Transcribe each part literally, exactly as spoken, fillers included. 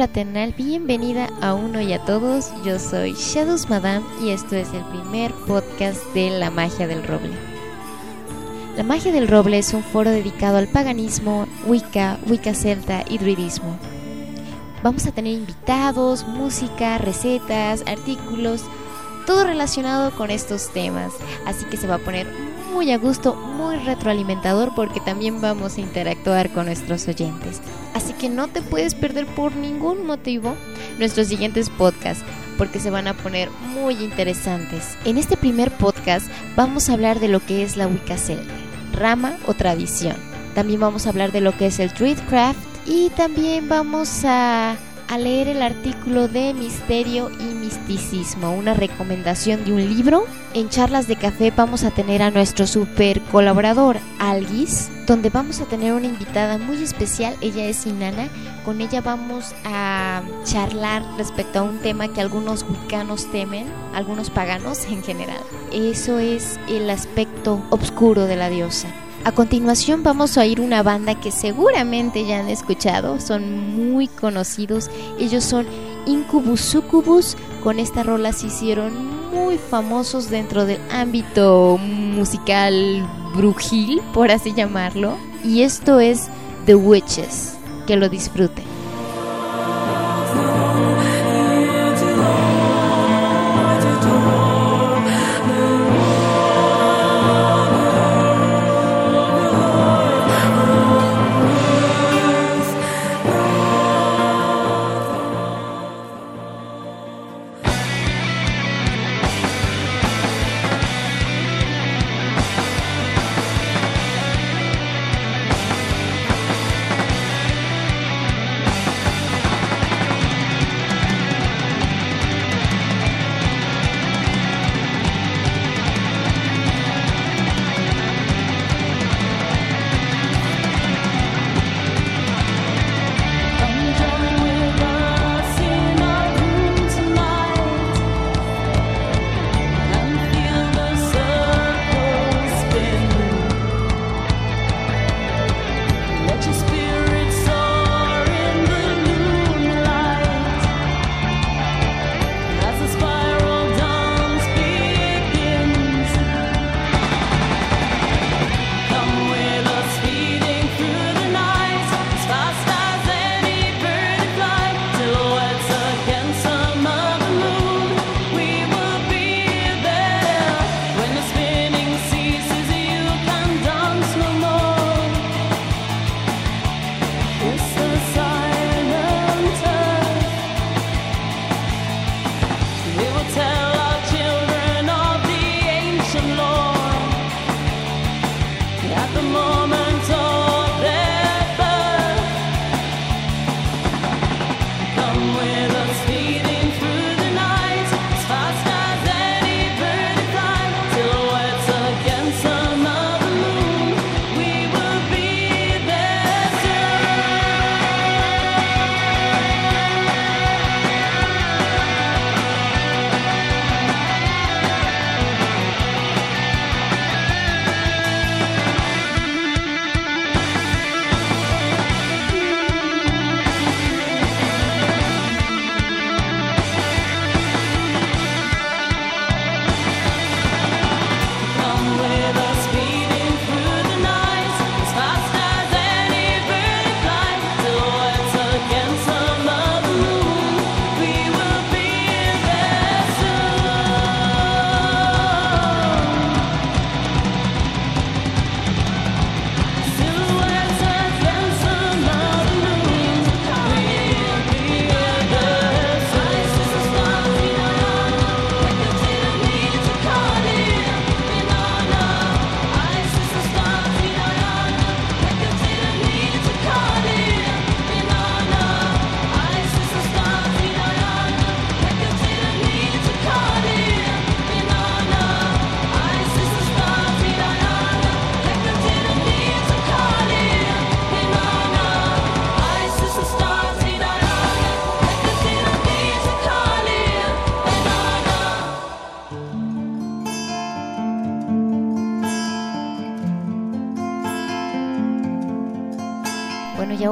fraternal bienvenida a uno y a todos. Yo soy Shadows Madame y esto es el primer podcast de La Magia del Roble. La Magia del Roble es un foro dedicado al paganismo, Wicca, Wicca celta y druidismo. Vamos a tener invitados, música, recetas, artículos, todo relacionado con estos temas, así que se va a poner muy a gusto, muy retroalimentador porque también vamos a interactuar con nuestros oyentes. Así que no te puedes perder por ningún motivo nuestros siguientes podcasts porque se van a poner muy interesantes. En este primer podcast vamos a hablar de lo que es la Wicca celta, rama o tradición. También vamos a hablar de lo que es el Druidcraft y también vamos a... a leer el artículo de Misterio y Misticismo, una recomendación de un libro. En Charlas de Café vamos a tener a nuestro super colaborador Alguis, donde vamos a tener una invitada muy especial. Ella es Inanna. Con ella vamos a charlar respecto a un tema que algunos wiccanos temen, algunos paganos en general. Eso es el aspecto oscuro de la diosa. A continuación vamos a oír una banda que seguramente ya han escuchado, son muy conocidos, ellos son Incubus Succubus. Con esta rola se hicieron muy famosos dentro del ámbito musical brujil, por así llamarlo, y esto es The Witches. Que lo disfruten.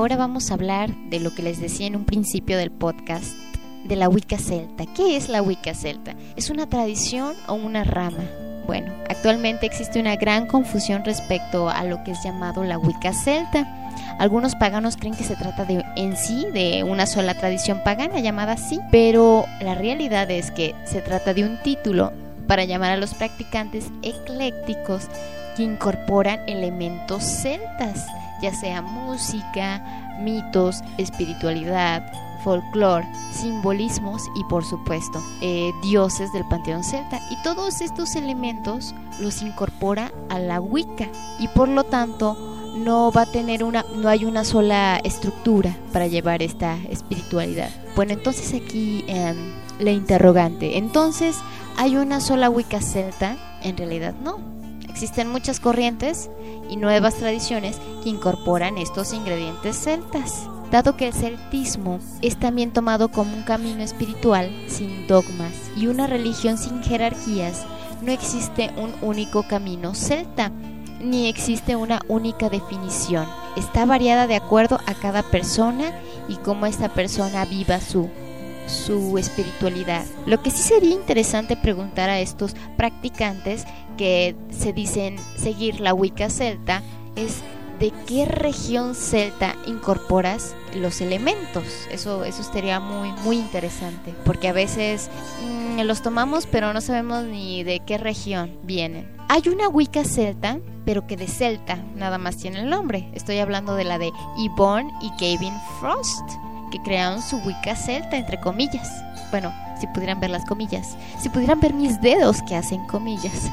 ahora vamos a hablar de lo que les decía en un principio del podcast, de la Wicca celta. ¿Qué es la Wicca celta? ¿Es una tradición o una rama? Bueno, actualmente existe una gran confusión respecto a lo que es llamado la Wicca celta. Algunos paganos creen que se trata de, en sí de una sola tradición pagana llamada así, pero la realidad es que se trata de un título para llamar a los practicantes eclécticos que incorporan elementos celtas, ya sea música, mitos, espiritualidad, folclore, simbolismos y por supuesto eh, dioses del panteón celta, y todos estos elementos los incorpora a la Wicca y por lo tanto no va a tener una, no hay una sola estructura para llevar esta espiritualidad. Bueno, entonces aquí eh, la interrogante, entonces ¿hay una sola Wicca celta? En realidad no, existen muchas corrientes y nuevas tradiciones que incorporan estos ingredientes celtas. Dado que el celtismo es también tomado como un camino espiritual sin dogmas y una religión sin jerarquías, no existe un único camino celta, ni existe una única definición. Está variada de acuerdo a cada persona y cómo esta persona viva su, su espiritualidad. Lo que sí sería interesante preguntar a estos practicantes que se dicen seguir la Wicca celta es: ¿de qué región celta incorporas los elementos? Eso, eso estaría muy, muy interesante, porque a veces mmm, los tomamos pero no sabemos ni de qué región vienen. Hay una Wicca celta, pero que de celta nada más tiene el nombre. Estoy hablando de la de Yvonne y Gavin Frost, que crearon su Wicca celta, entre comillas. Bueno, si pudieran ver las comillas, si pudieran ver mis dedos que hacen comillas.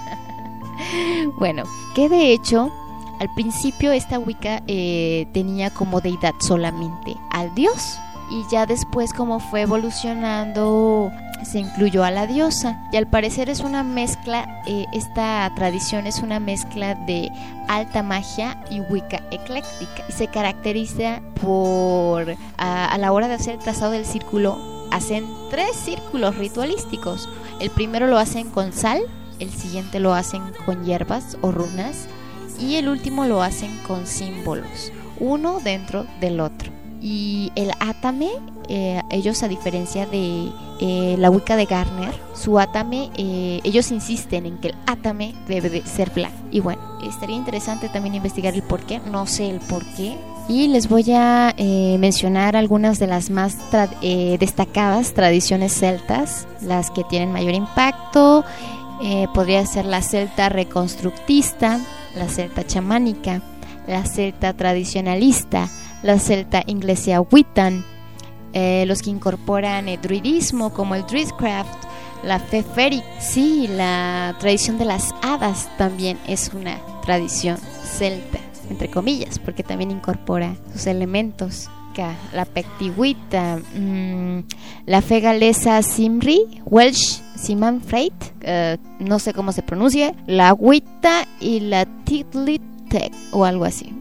Bueno, que de hecho al principio esta Wicca eh, tenía como deidad solamente al dios, y ya después como fue evolucionando se incluyó a la diosa, y al parecer es una mezcla, eh, esta tradición es una mezcla de alta magia y Wicca ecléctica, y se caracteriza por a, a la hora de hacer el trazado del círculo hacen tres círculos ritualísticos. El primero lo hacen con sal, el siguiente lo hacen con hierbas o runas, y el último lo hacen con símbolos, uno dentro del otro. Y el átame, eh, ellos a diferencia de eh, la Wicca de Gardner, su átame, eh, ellos insisten en que el átame debe de ser blanco. Y bueno, estaría interesante también investigar el porqué, no sé el porqué. Y les voy a eh, mencionar algunas de las más tra- eh, destacadas tradiciones celtas, las que tienen mayor impacto. Eh, podría ser la celta reconstructista, la celta chamánica, la celta tradicionalista, la celta inglesa Wiccan, eh, los que incorporan el druidismo como el druidcraft, la fe férica, sí, la tradición de las hadas también es una tradición celta, entre comillas, porque también incorpora sus elementos. La pectigüita, mmm, la fe galesa Simri, Welsh Simanfreit, uh, no sé cómo se pronuncia, la Wicca y la Titlitek o algo así.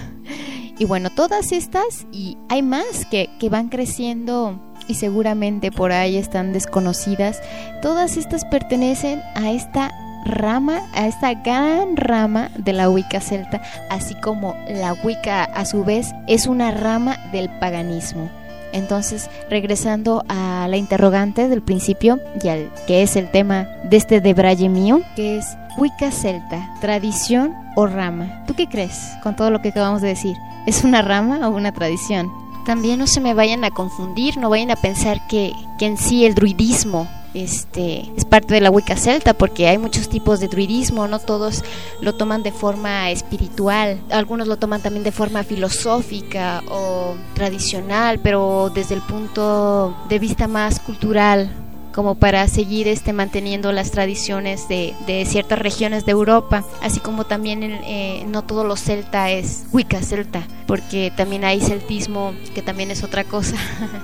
Y bueno, todas estas y hay más que, que van creciendo y seguramente por ahí están desconocidas. Todas estas pertenecen a esta rama, a esta gran rama de la Wicca celta, así como la Wicca a su vez es una rama del paganismo. Entonces, regresando a la interrogante del principio, y al que es el tema de este debraye mío, que es Wicca celta, tradición o rama. ¿Tú qué crees con todo lo que acabamos de decir? ¿Es una rama o una tradición? También no se me vayan a confundir, no vayan a pensar que, que en sí el druidismo Este, es parte de la Wicca celta, porque hay muchos tipos de druidismo, no todos lo toman de forma espiritual, algunos lo toman también de forma filosófica o tradicional, pero desde el punto de vista más cultural, como para seguir este manteniendo las tradiciones de, de ciertas regiones de Europa, así como también eh, no todo lo celta es Wicca celta, porque también hay celtismo, que también es otra cosa.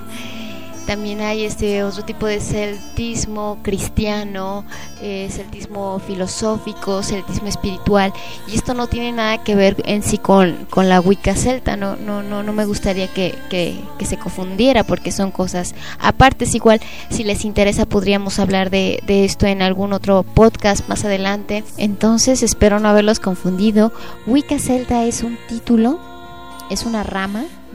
También hay este otro tipo de celtismo cristiano, eh, celtismo filosófico, celtismo espiritual, y esto no tiene nada que ver en sí con, con la Wicca celta. No, no, no, no me gustaría que, que, que se confundiera, porque son cosas apartes. Igual, si les interesa, podríamos hablar de, de esto en algún otro podcast más adelante. Entonces, espero no haberlos confundido. Wicca celta es un título, es una rama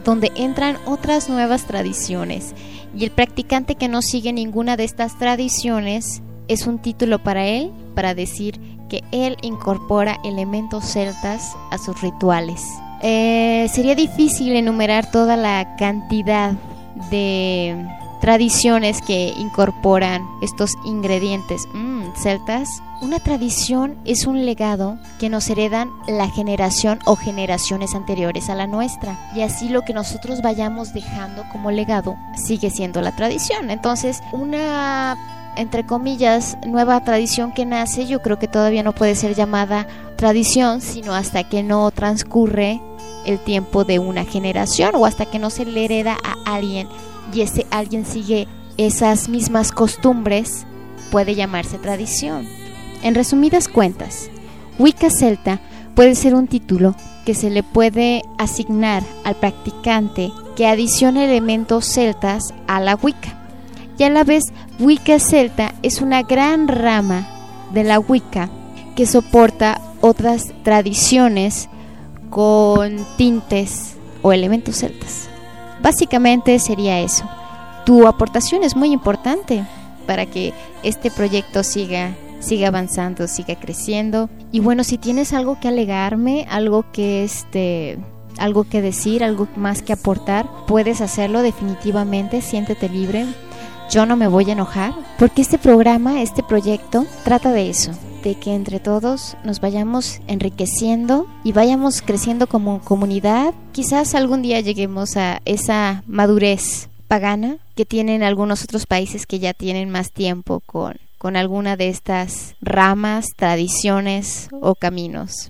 donde entran otras nuevas tradiciones, y el practicante que no sigue ninguna de estas tradiciones es un título para él, para decir que él incorpora elementos celtas a sus rituales. Eh, sería difícil enumerar toda la cantidad de tradiciones que incorporan estos ingredientes mm, celtas. Una tradición es un legado que nos heredan la generación o generaciones anteriores a la nuestra, y así lo que nosotros vayamos dejando como legado sigue siendo la tradición. Entonces, una, entre comillas, nueva tradición que nace, yo creo que todavía no puede ser llamada tradición, sino hasta que no transcurre el tiempo de una generación, o hasta que no se le hereda a alguien y ese alguien sigue esas mismas costumbres, puede llamarse tradición. En resumidas cuentas, Wicca celta puede ser un título que se le puede asignar al practicante que adiciona elementos celtas a la Wicca. Y a la vez, Wicca celta es una gran rama de la Wicca que soporta otras tradiciones con tintes o elementos celtas. Básicamente sería eso. Tu aportación es muy importante para que este proyecto siga siga avanzando, siga creciendo. Y bueno, si tienes algo que alegarme, algo que este algo que decir, algo más que aportar, puedes hacerlo definitivamente, siéntete libre. Yo no me voy a enojar, porque este programa, este proyecto trata de eso, de que entre todos nos vayamos enriqueciendo y vayamos creciendo como comunidad. Quizás algún día lleguemos a esa madurez pagana que tienen algunos otros países que ya tienen más tiempo con, con alguna de estas ramas, tradiciones o caminos.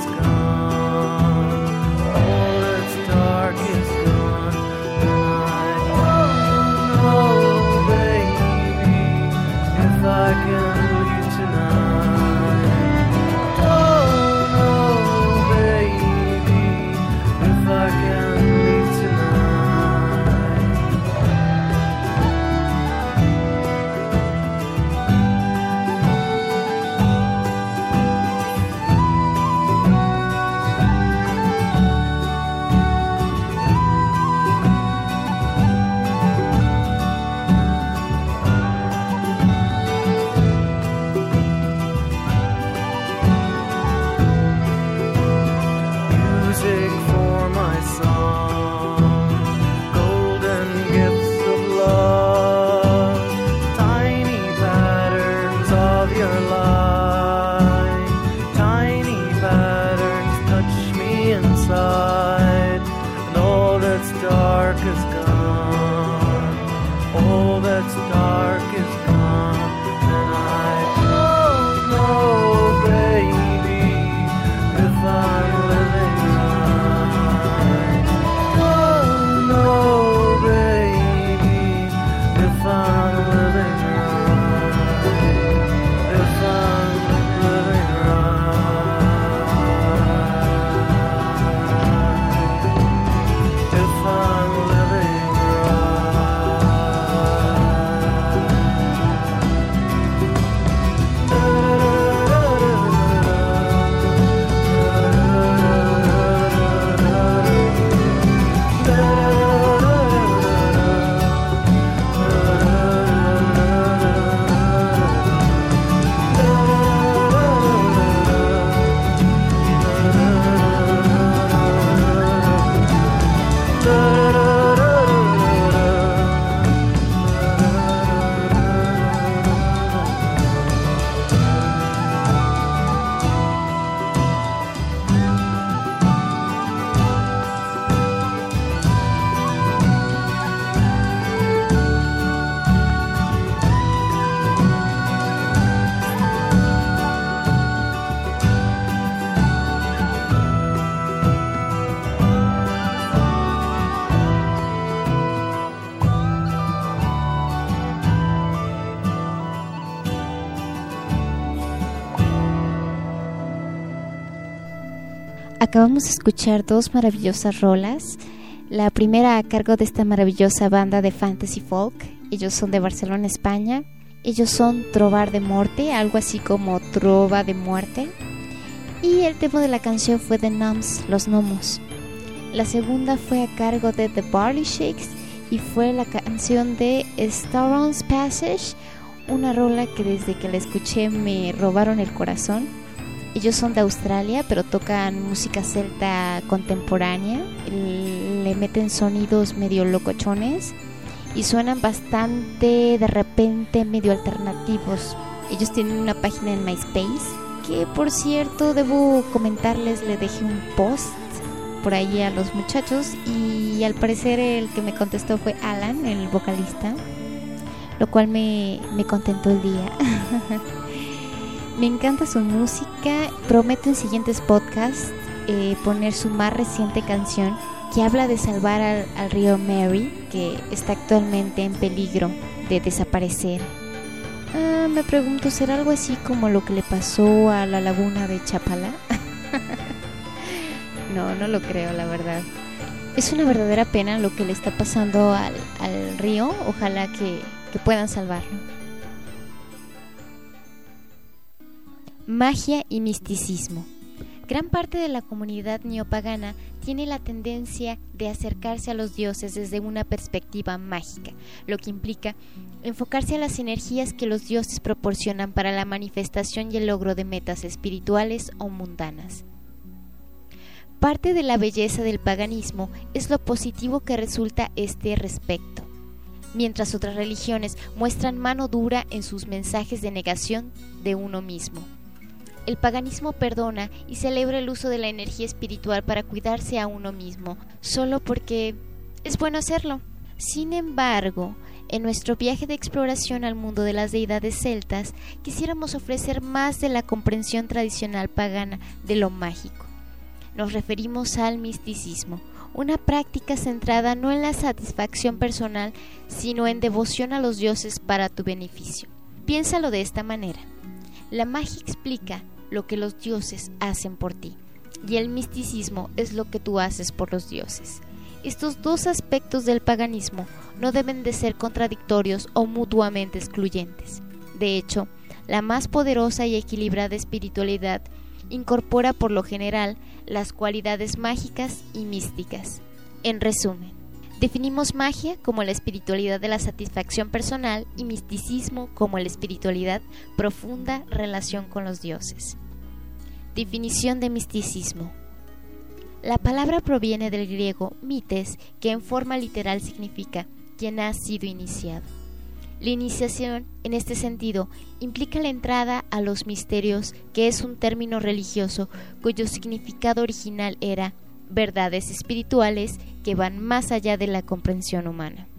Acabamos de escuchar dos maravillosas rolas. La primera a cargo de esta maravillosa banda de fantasy folk. Ellos son de Barcelona, España. Ellos son Trobar de Morte, algo así como Trova de Muerte. Y el tema de la canción fue The Gnomes, Los Gnomos. La segunda fue a cargo de The Barley Shakes y fue la canción de Staron's Passage, una rola que desde que la escuché me robaron el corazón. Ellos son de Australia, pero tocan música celta contemporánea, le meten sonidos medio locochones y suenan bastante de repente medio alternativos. Ellos tienen una página en MySpace, que por cierto debo comentarles, le dejé un post por ahí a los muchachos y al parecer el que me contestó fue Alan, el vocalista, lo cual me, me contentó el día. Me encanta su música. Prometo en siguientes podcasts eh, poner su más reciente canción que habla de salvar al, al río Mary, que está actualmente en peligro de desaparecer. Ah, me pregunto, ¿será algo así como lo que le pasó a la laguna de Chapala? No, no lo creo, la verdad. Es una verdadera pena lo que le está pasando al, al río. Ojalá que, que puedan salvarlo. Magia y misticismo. Gran parte de la comunidad neopagana tiene la tendencia de acercarse a los dioses desde una perspectiva mágica, lo que implica enfocarse a las energías que los dioses proporcionan para la manifestación y el logro de metas espirituales o mundanas. Parte de la belleza del paganismo es lo positivo que resulta a este respecto, mientras otras religiones muestran mano dura en sus mensajes de negación de uno mismo. El paganismo perdona y celebra el uso de la energía espiritual para cuidarse a uno mismo, solo porque es bueno hacerlo. Sin embargo, en nuestro viaje de exploración al mundo de las deidades celtas, quisiéramos ofrecer más de la comprensión tradicional pagana de lo mágico. nos referimos al misticismo, una práctica centrada no en la satisfacción personal, sino en devoción a los dioses para tu beneficio. Piénsalo de esta manera. La magia explica lo que los dioses hacen por ti, y el misticismo es lo que tú haces por los dioses. Estos dos aspectos del paganismo no deben de ser contradictorios o mutuamente excluyentes. De hecho, la más poderosa y equilibrada espiritualidad incorpora por lo general las cualidades mágicas y místicas. En resumen, definimos magia como la espiritualidad de la satisfacción personal y misticismo como la espiritualidad profunda relación con los dioses. Definición de misticismo. La palabra proviene del griego mites, que en forma literal significa quien ha sido iniciado. La iniciación, en este sentido, implica la entrada a los misterios, que es un término religioso cuyo significado original era verdades espirituales que van más allá de la comprensión humana.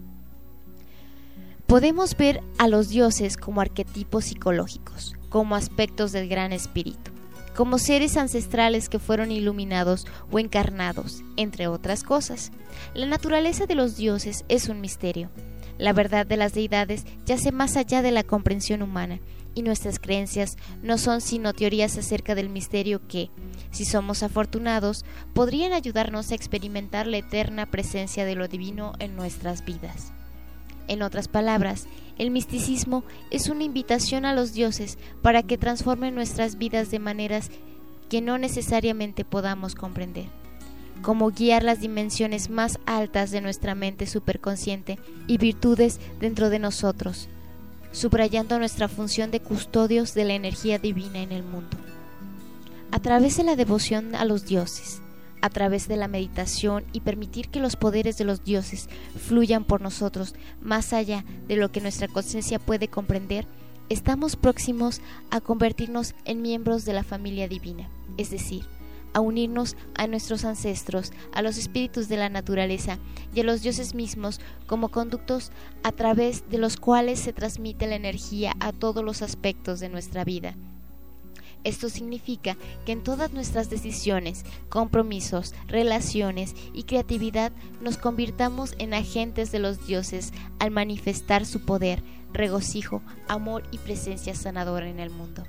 Podemos ver a los dioses como arquetipos psicológicos, como aspectos del gran espíritu, como seres ancestrales que fueron iluminados o encarnados, entre otras cosas. La naturaleza de los dioses es un misterio. La verdad de las deidades yace más allá de la comprensión humana, y nuestras creencias no son sino teorías acerca del misterio que, si somos afortunados, podrían ayudarnos a experimentar la eterna presencia de lo divino en nuestras vidas. En otras palabras, el misticismo es una invitación a los dioses para que transformen nuestras vidas de maneras que no necesariamente podamos comprender, como guiar las dimensiones más altas de nuestra mente superconsciente y virtudes dentro de nosotros, subrayando nuestra función de custodios de la energía divina en el mundo. A través de la devoción a los dioses, a través de la meditación y permitir que los poderes de los dioses fluyan por nosotros más allá de lo que nuestra conciencia puede comprender, estamos próximos a convertirnos en miembros de la familia divina, es decir, a unirnos a nuestros ancestros, a los espíritus de la naturaleza y a los dioses mismos como conductos a través de los cuales se transmite la energía a todos los aspectos de nuestra vida. Esto significa que en todas nuestras decisiones, compromisos, relaciones y creatividad nos convirtamos en agentes de los dioses al manifestar su poder, regocijo, amor y presencia sanadora en el mundo.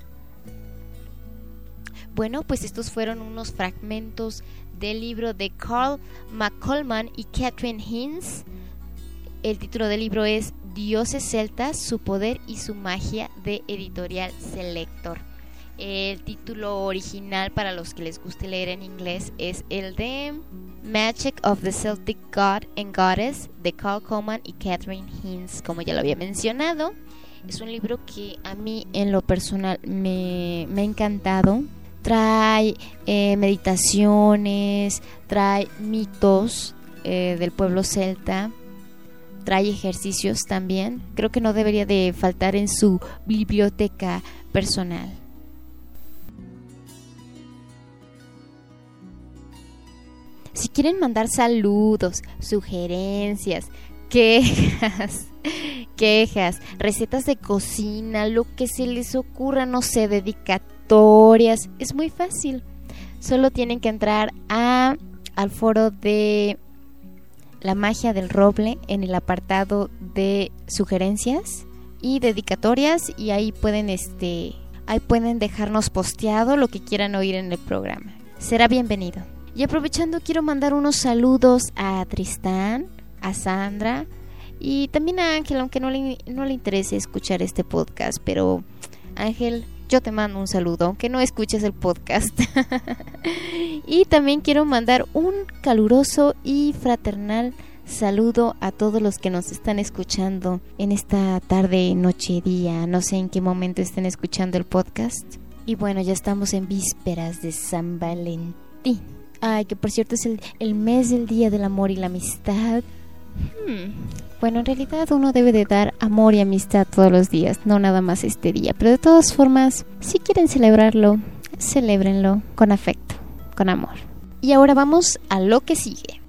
Bueno, pues estos fueron unos fragmentos del libro de Carl McColman y Catherine Hinds. El título del libro es Dioses celtas, su poder y su magia, de Editorial Selector. El título original, para los que les guste leer en inglés, es el de Magic of the Celtic God and Goddess, de Carl Coleman y Catherine Hinds, como ya lo había mencionado. Es un libro que a mí en lo personal me, me ha encantado. Trae eh, meditaciones, trae mitos eh, del pueblo celta, trae ejercicios también. Creo que no debería de faltar en su biblioteca personal. Si quieren mandar saludos, sugerencias, quejas, quejas, recetas de cocina, lo que se les ocurra, no sé, dedicatorias, es muy fácil. Solo tienen que entrar a, al foro de La Magia del Roble en el apartado de sugerencias y dedicatorias, y ahí pueden, este, ahí pueden dejarnos posteado lo que quieran oír en el programa. Será bienvenido. Y aprovechando, quiero mandar unos saludos a Tristán, a Sandra y también a Ángel, aunque no le, no le interese escuchar este podcast, pero Ángel, yo te mando un saludo, aunque no escuches el podcast. Y también quiero mandar un caluroso y fraternal saludo a todos los que nos están escuchando en esta tarde, noche, día, no sé en qué momento estén escuchando el podcast. Y bueno, ya estamos en vísperas de San Valentín. Ay, que por cierto es el, el mes del Día del Amor y la Amistad. Hmm. Bueno, en realidad uno debe de dar amor y amistad todos los días, no nada más este día. Pero de todas formas, si quieren celebrarlo, celébrenlo con afecto, con amor. Y ahora vamos a lo que sigue.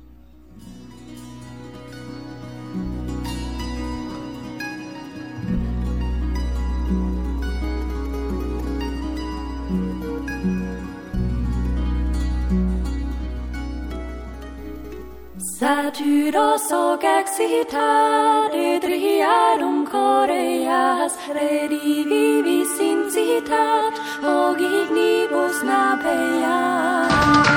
Satyros och exitade driarum Koreas redivi vincitat och ignibus napeas.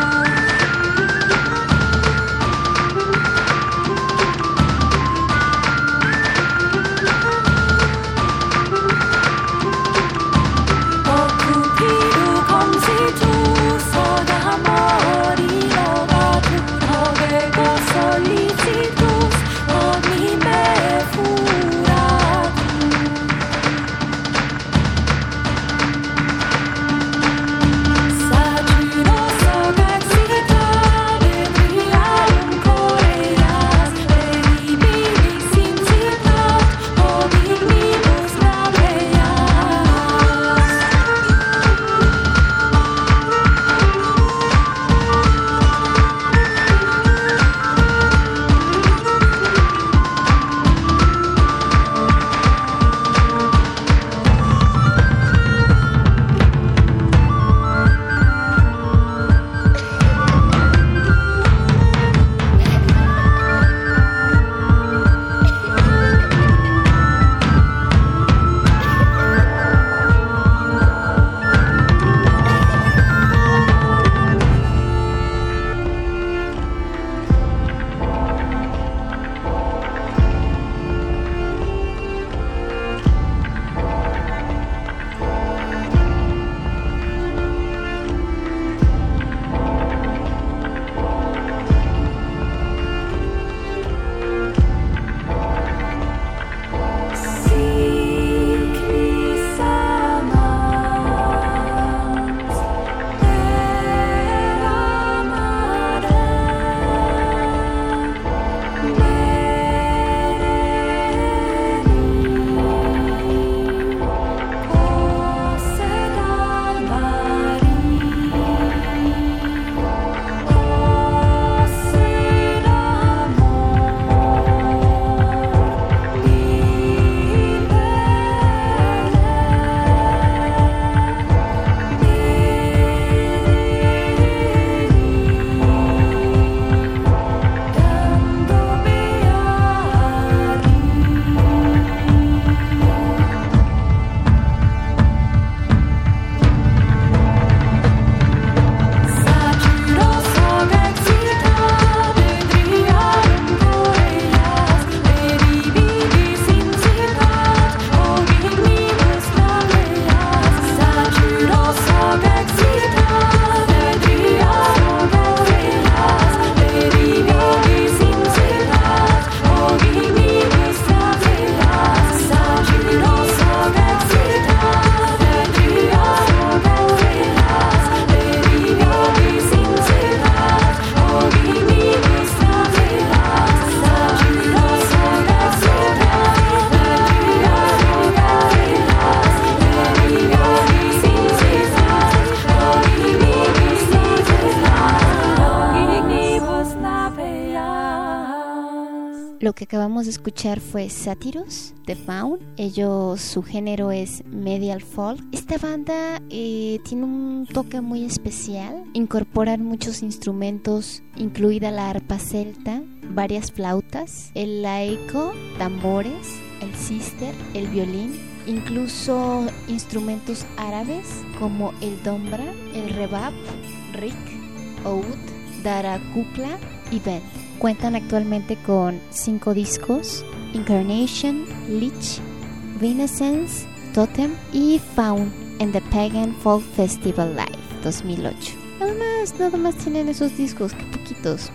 Lo que acabamos de escuchar fue Satyros de Faun. Ellos, su género es medial folk. Esta banda eh, tiene un toque muy especial. Incorporan muchos instrumentos, incluida la arpa celta, varias flautas, el laiko, tambores, el sister, el violín, incluso instrumentos árabes como el dombra, el rebab, rik, oud, darakukla y bend. Cuentan actualmente con cinco discos: Incarnation, Lich, Renaissance, Totem y Faun en The Pagan Folk Festival Live dos mil ocho. Nada más, nada más tienen esos discos, que poquitos.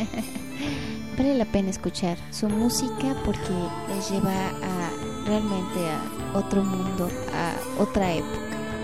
Vale la pena escuchar su música porque les lleva a realmente a otro mundo, a otra época.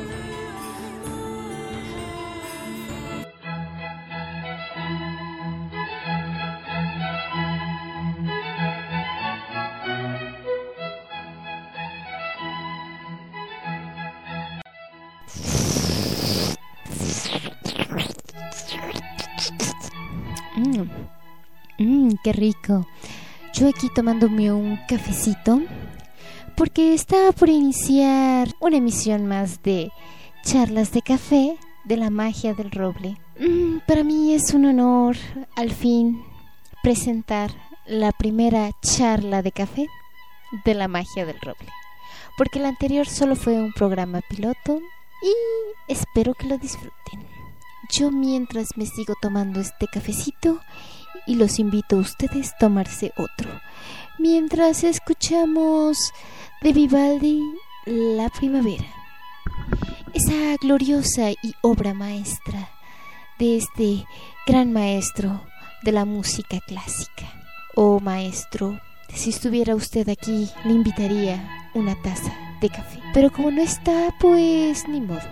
Mmm, mmm, qué rico. Yo aquí tomándome un cafecito porque estaba por iniciar una emisión más de Charlas de Café de la Magia del Roble. Mm, para mí es un honor al fin presentar la primera charla de café de la magia del roble, porque el anterior solo fue un programa piloto y espero que lo disfruten. Yo mientras me sigo tomando este cafecito y los invito a ustedes a tomarse otro, mientras escuchamos de Vivaldi La Primavera, esa gloriosa y obra maestra de este gran maestro de la música clásica. Oh maestro, si estuviera usted aquí, le invitaría una taza de café. Pero como no está, pues ni modo.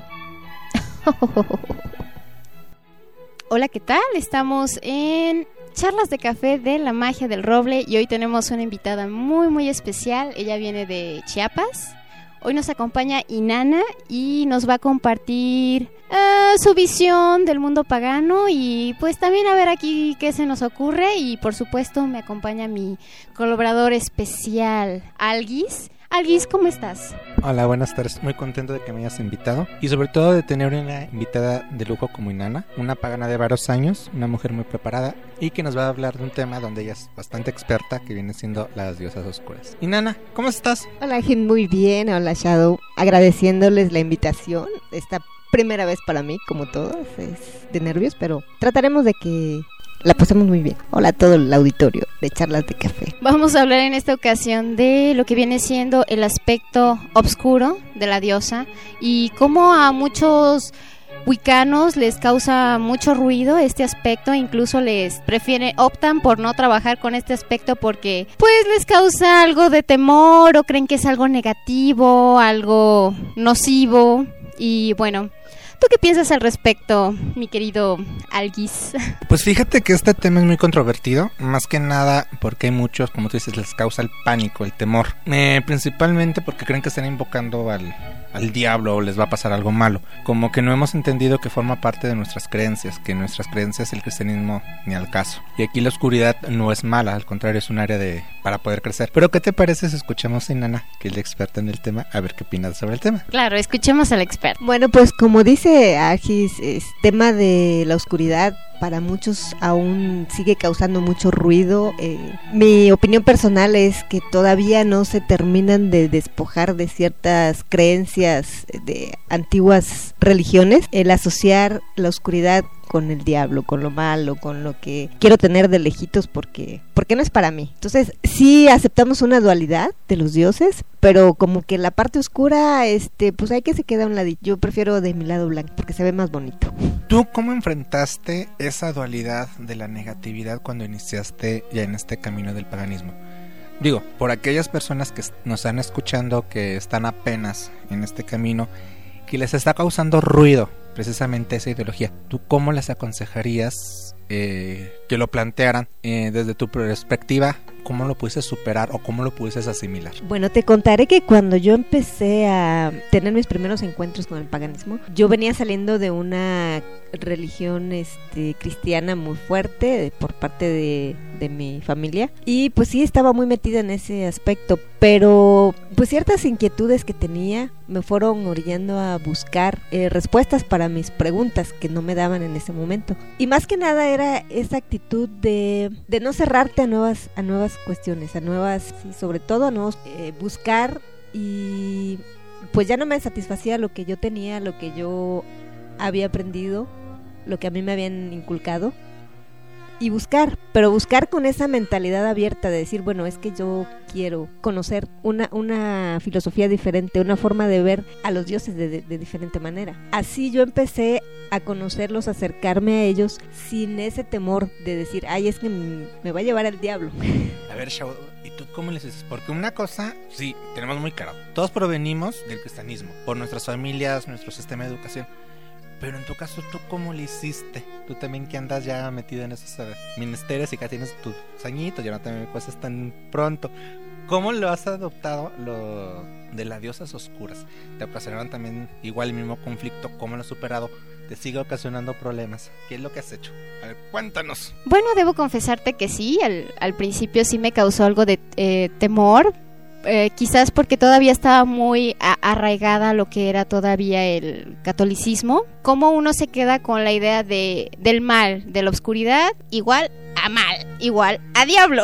Hola, ¿qué tal? Estamos en Charlas de Café de la Magia del Roble y hoy tenemos una invitada muy muy especial. Ella viene de Chiapas. Hoy nos acompaña Inanna y nos va a compartir uh, su visión del mundo pagano y pues también a ver aquí qué se nos ocurre. Y por supuesto me acompaña mi colaborador especial, Alguis. Alguis, ¿cómo estás? Hola, buenas tardes. Muy contento de que me hayas invitado y sobre todo de tener una invitada de lujo como Inanna, una pagana de varios años, una mujer muy preparada y que nos va a hablar de un tema donde ella es bastante experta, que viene siendo las diosas oscuras. Inanna, ¿cómo estás? Hola, Jim, muy bien. Hola, Shadow. Agradeciéndoles la invitación. Esta primera vez para mí, como todos, es de nervios, pero trataremos de que la pasemos muy bien. Hola a todo el auditorio de Charlas de Café. Vamos a hablar en esta ocasión de lo que viene siendo el aspecto oscuro de la diosa y cómo a muchos wiccanos les causa mucho ruido este aspecto, incluso les prefieren, optan por no trabajar con este aspecto porque pues les causa algo de temor o creen que es algo negativo, algo nocivo. Y bueno, ¿tú qué piensas al respecto, mi querido Alguis? Pues fíjate que este tema es muy controvertido, más que nada porque hay muchos, como tú dices, les causa el pánico, el temor, eh, principalmente porque creen que están invocando al, al diablo o les va a pasar algo malo, como que no hemos entendido que forma parte de nuestras creencias, que nuestras creencias el cristianismo ni al caso, y aquí la oscuridad no es mala, al contrario es un área de para poder crecer. Pero ¿qué te parece si escuchamos a Inanna, que es la experta en el tema, a ver qué opinas sobre el tema? Claro, escuchemos al experto. Bueno, pues como dice Agis, es tema de la oscuridad para muchos aún sigue causando mucho ruido. Eh, mi opinión personal es que todavía no se terminan de despojar de ciertas creencias de antiguas religiones, el asociar la oscuridad con el diablo, con lo malo, con lo que quiero tener de lejitos porque porque no es para mí. Entonces, sí aceptamos una dualidad de los dioses, pero como que la parte oscura, este, pues hay que se queda a un ladito. Yo prefiero de mi lado blanco porque se ve más bonito. ¿Tú cómo enfrentaste esa dualidad de la negatividad cuando iniciaste ya en este camino del paganismo? Digo, por aquellas personas que nos están escuchando, que están apenas en este camino, que les está causando ruido precisamente esa ideología, ¿tú cómo les aconsejarías eh, que lo plantearan eh, desde tu perspectiva? ¿Cómo lo pudieses superar o cómo lo pudieses asimilar? Bueno, te contaré que cuando yo empecé a tener mis primeros encuentros con el paganismo, yo venía saliendo de una religión este, cristiana muy fuerte por parte de, de mi familia y pues sí estaba muy metida en ese aspecto, pero pues ciertas inquietudes que tenía me fueron orillando a buscar eh, respuestas para mis preguntas que no me daban en ese momento, y más que nada era esa actitud de, de no cerrarte a nuevas, a nuevas cuestiones, a nuevas, sí, sobre todo a nuevos, eh, buscar, y pues ya no me satisfacía lo que yo tenía, lo que yo había aprendido, lo que a mí me habían inculcado, y buscar, pero buscar con esa mentalidad abierta de decir, bueno, es que yo quiero conocer una, una filosofía diferente, una forma de ver a los dioses de, de, de diferente manera. Así yo empecé a conocerlos, a acercarme a ellos sin ese temor de decir, ay, es que me va a llevar el diablo. A ver, Shaw, ¿y tú cómo les dices? Porque una cosa, sí, tenemos muy claro, todos provenimos del cristianismo, por nuestras familias, nuestro sistema de educación. Pero en tu caso, ¿tú cómo le hiciste? Tú también que andas ya metido en esos uh, ministerios y que tienes tus añitos, ya no te me cuestas tan pronto. ¿Cómo lo has adoptado lo de las diosas oscuras? ¿Te ocasionaron también igual el mismo conflicto? ¿Cómo lo has superado? ¿Te sigue ocasionando problemas? ¿Qué es lo que has hecho? A ver, cuéntanos. Bueno, debo confesarte que sí, al, al principio sí me causó algo de eh, temor, eh, quizás porque todavía estaba muy a- arraigada lo que era todavía el catolicismo, cómo uno se queda con la idea de del mal, de la oscuridad, igual a mal, igual a diablo.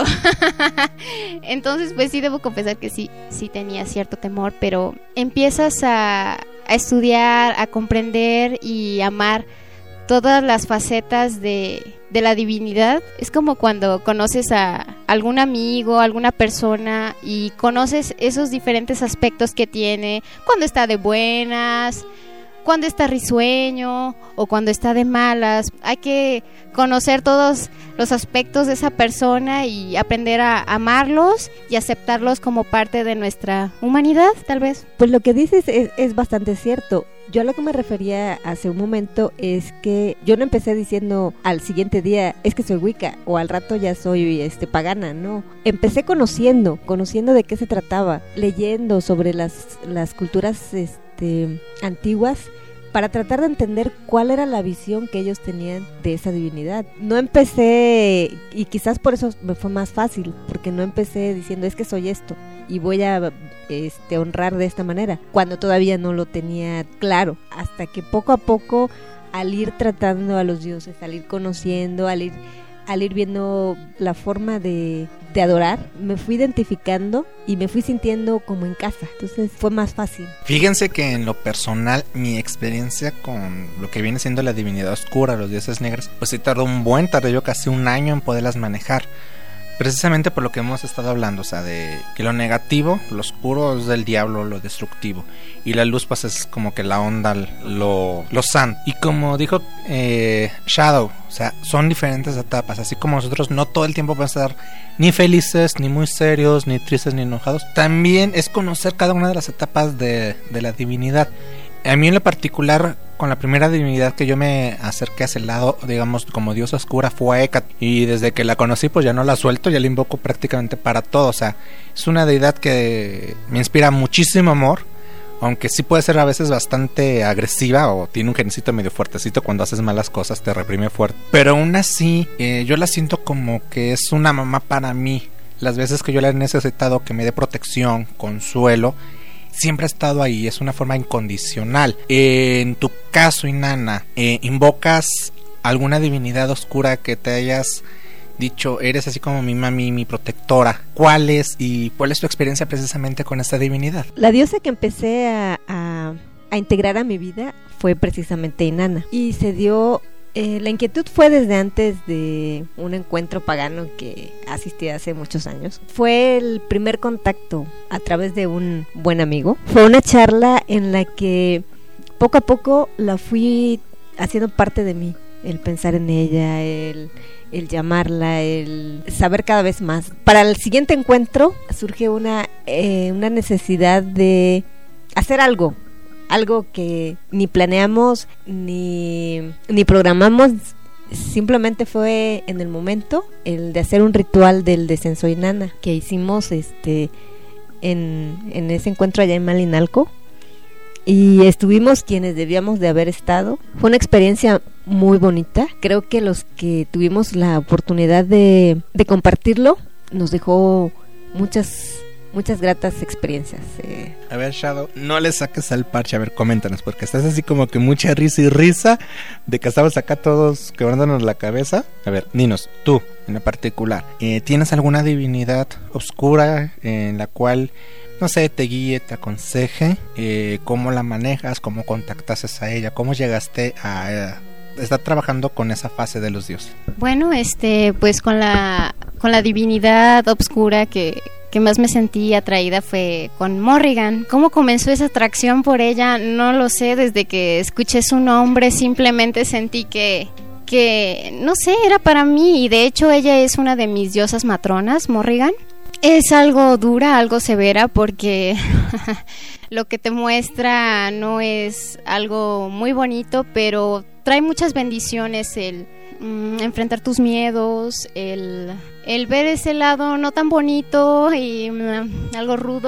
Entonces, pues sí debo confesar que sí, sí tenía cierto temor, pero empiezas a, a estudiar, a comprender y amar todas las facetas de, de la divinidad. Es como cuando conoces a algún amigo, alguna persona y conoces esos diferentes aspectos que tiene, cuando está de buenas, cuando está risueño o cuando está de malas. Hay que conocer todos los aspectos de esa persona y aprender a amarlos y aceptarlos como parte de nuestra humanidad, tal vez. Pues lo que dices es, es bastante cierto. Yo a lo que me refería hace un momento es que yo no empecé diciendo al siguiente día es que soy Wicca o al rato ya soy este pagana, no. Empecé conociendo, conociendo de qué se trataba, leyendo sobre las, las culturas este, antiguas para tratar de entender cuál era la visión que ellos tenían de esa divinidad. No empecé, y quizás por eso me fue más fácil, porque no empecé diciendo es que soy esto y voy a este, honrar de esta manera, cuando todavía no lo tenía claro, hasta que poco a poco, al ir tratando a los dioses, al ir conociendo, al ir, al ir viendo la forma de, de adorar, me fui identificando y me fui sintiendo como en casa, entonces fue más fácil. Fíjense que en lo personal, mi experiencia con lo que viene siendo la divinidad oscura, los dioses negros, pues sí tardó un buen, tardé yo casi un año en poderlas manejar. Precisamente por lo que hemos estado hablando, o sea, de que lo negativo, lo oscuro es del diablo, lo destructivo, y la luz pues es como que la onda, lo, lo santo. Y como dijo eh, Shadow, o sea, son diferentes etapas, así como nosotros no todo el tiempo podemos estar ni felices, ni muy serios, ni tristes, ni enojados, también es conocer cada una de las etapas de, de la divinidad. A mí en lo particular, con la primera divinidad que yo me acerqué hacia el lado, digamos, como diosa oscura, fue a Hécate. Y desde que la conocí, pues ya no la suelto, ya la invoco prácticamente para todo. O sea, es una deidad que me inspira muchísimo amor, aunque sí puede ser a veces bastante agresiva o tiene un genicito medio fuertecito cuando haces malas cosas, te reprime fuerte. Pero aún así, eh, yo la siento como que es una mamá para mí. Las veces que yo la he necesitado que me dé protección, consuelo, siempre ha estado ahí, es una forma incondicional. Eh, en tu caso, Inanna, eh, ¿invocas alguna divinidad oscura que te hayas dicho, eres así como mi mami, mi protectora? ¿Cuál es y cuál es tu experiencia precisamente con esta divinidad? La diosa que empecé a, a, a integrar a mi vida fue precisamente Inanna, y se dio... Eh, la inquietud fue desde antes de un encuentro pagano que asistí hace muchos años. Fue el primer contacto a través de un buen amigo. Fue una charla en la que poco a poco la fui haciendo parte de mí. El pensar en ella, el, el llamarla, el saber cada vez más. Para el siguiente encuentro surge una, eh, una necesidad de hacer algo. Algo que ni planeamos ni, ni programamos, simplemente fue en el momento el de hacer un ritual del descenso Inanna que hicimos este en, en ese encuentro allá en Malinalco, y estuvimos quienes debíamos de haber estado. Fue una experiencia muy bonita. Creo que los que tuvimos la oportunidad de, de compartirlo nos dejó muchas muchas gratas experiencias. Eh. A ver, Shadow, no le saques al parche, a ver, coméntanos, porque estás así como que mucha risa y risa de que estamos acá todos quebrándonos la cabeza. A ver, dinos, tú en lo particular, eh, ¿tienes alguna divinidad oscura en la cual, no sé, te guíe, te aconseje? Eh, ¿Cómo la manejas? ¿Cómo contactaste a ella? ¿Cómo llegaste a... Eh, estar trabajando con esa fase de los dioses? Bueno, este, pues con la, con la divinidad oscura que... que más me sentí atraída fue con Morrigan. ¿Cómo comenzó esa atracción por ella? No lo sé, desde que escuché su nombre simplemente sentí que, que no sé, era para mí, y de hecho ella es una de mis diosas matronas, Morrigan. Es algo dura, algo severa, porque lo que te muestra no es algo muy bonito, pero trae muchas bendiciones el mm, enfrentar tus miedos, el, el ver ese lado no tan bonito y mm, algo rudo.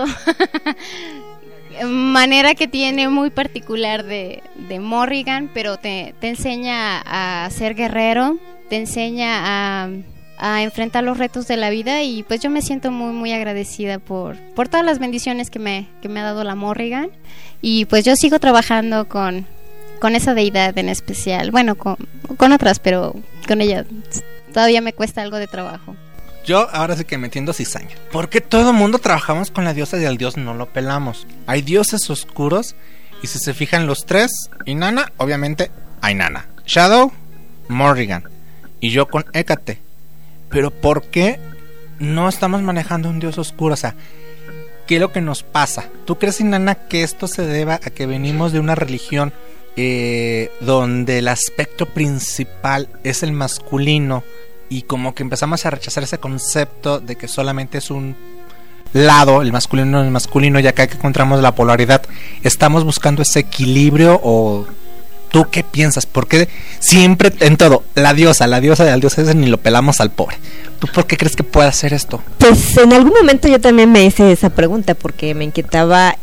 Manera que tiene muy particular de, de Morrigan, pero te, te enseña a ser guerrero, te enseña a, a enfrentar los retos de la vida, y pues yo me siento muy muy agradecida por, por todas las bendiciones que me, que me ha dado la Morrigan, y pues yo sigo trabajando con, con esa deidad en especial, bueno, con, con otras, pero con ella todavía me cuesta algo de trabajo. Yo ahora sí que me entiendo cizaña. ¿Por qué todo el mundo trabajamos con la diosa y al dios no lo pelamos? Hay dioses oscuros, y si se fijan los tres, Inanna, obviamente Ainana, Shadow, Morrigan, y yo con Hécate. Pero ¿por qué no estamos manejando un dios oscuro? O sea, ¿qué es lo que nos pasa? ¿Tú crees, Inanna, que esto se deba a que venimos de una religión eh, donde el aspecto principal es el masculino, y como que empezamos a rechazar ese concepto de que solamente es un lado, el masculino el masculino, y acá que encontramos la polaridad, estamos buscando ese equilibrio? ¿O tú qué piensas? Porque siempre en todo, la diosa, la diosa del dios ese, ni lo pelamos al pobre. ¿Tú por qué crees que puede hacer esto? Pues en algún momento yo también me hice esa pregunta, porque me inquietaba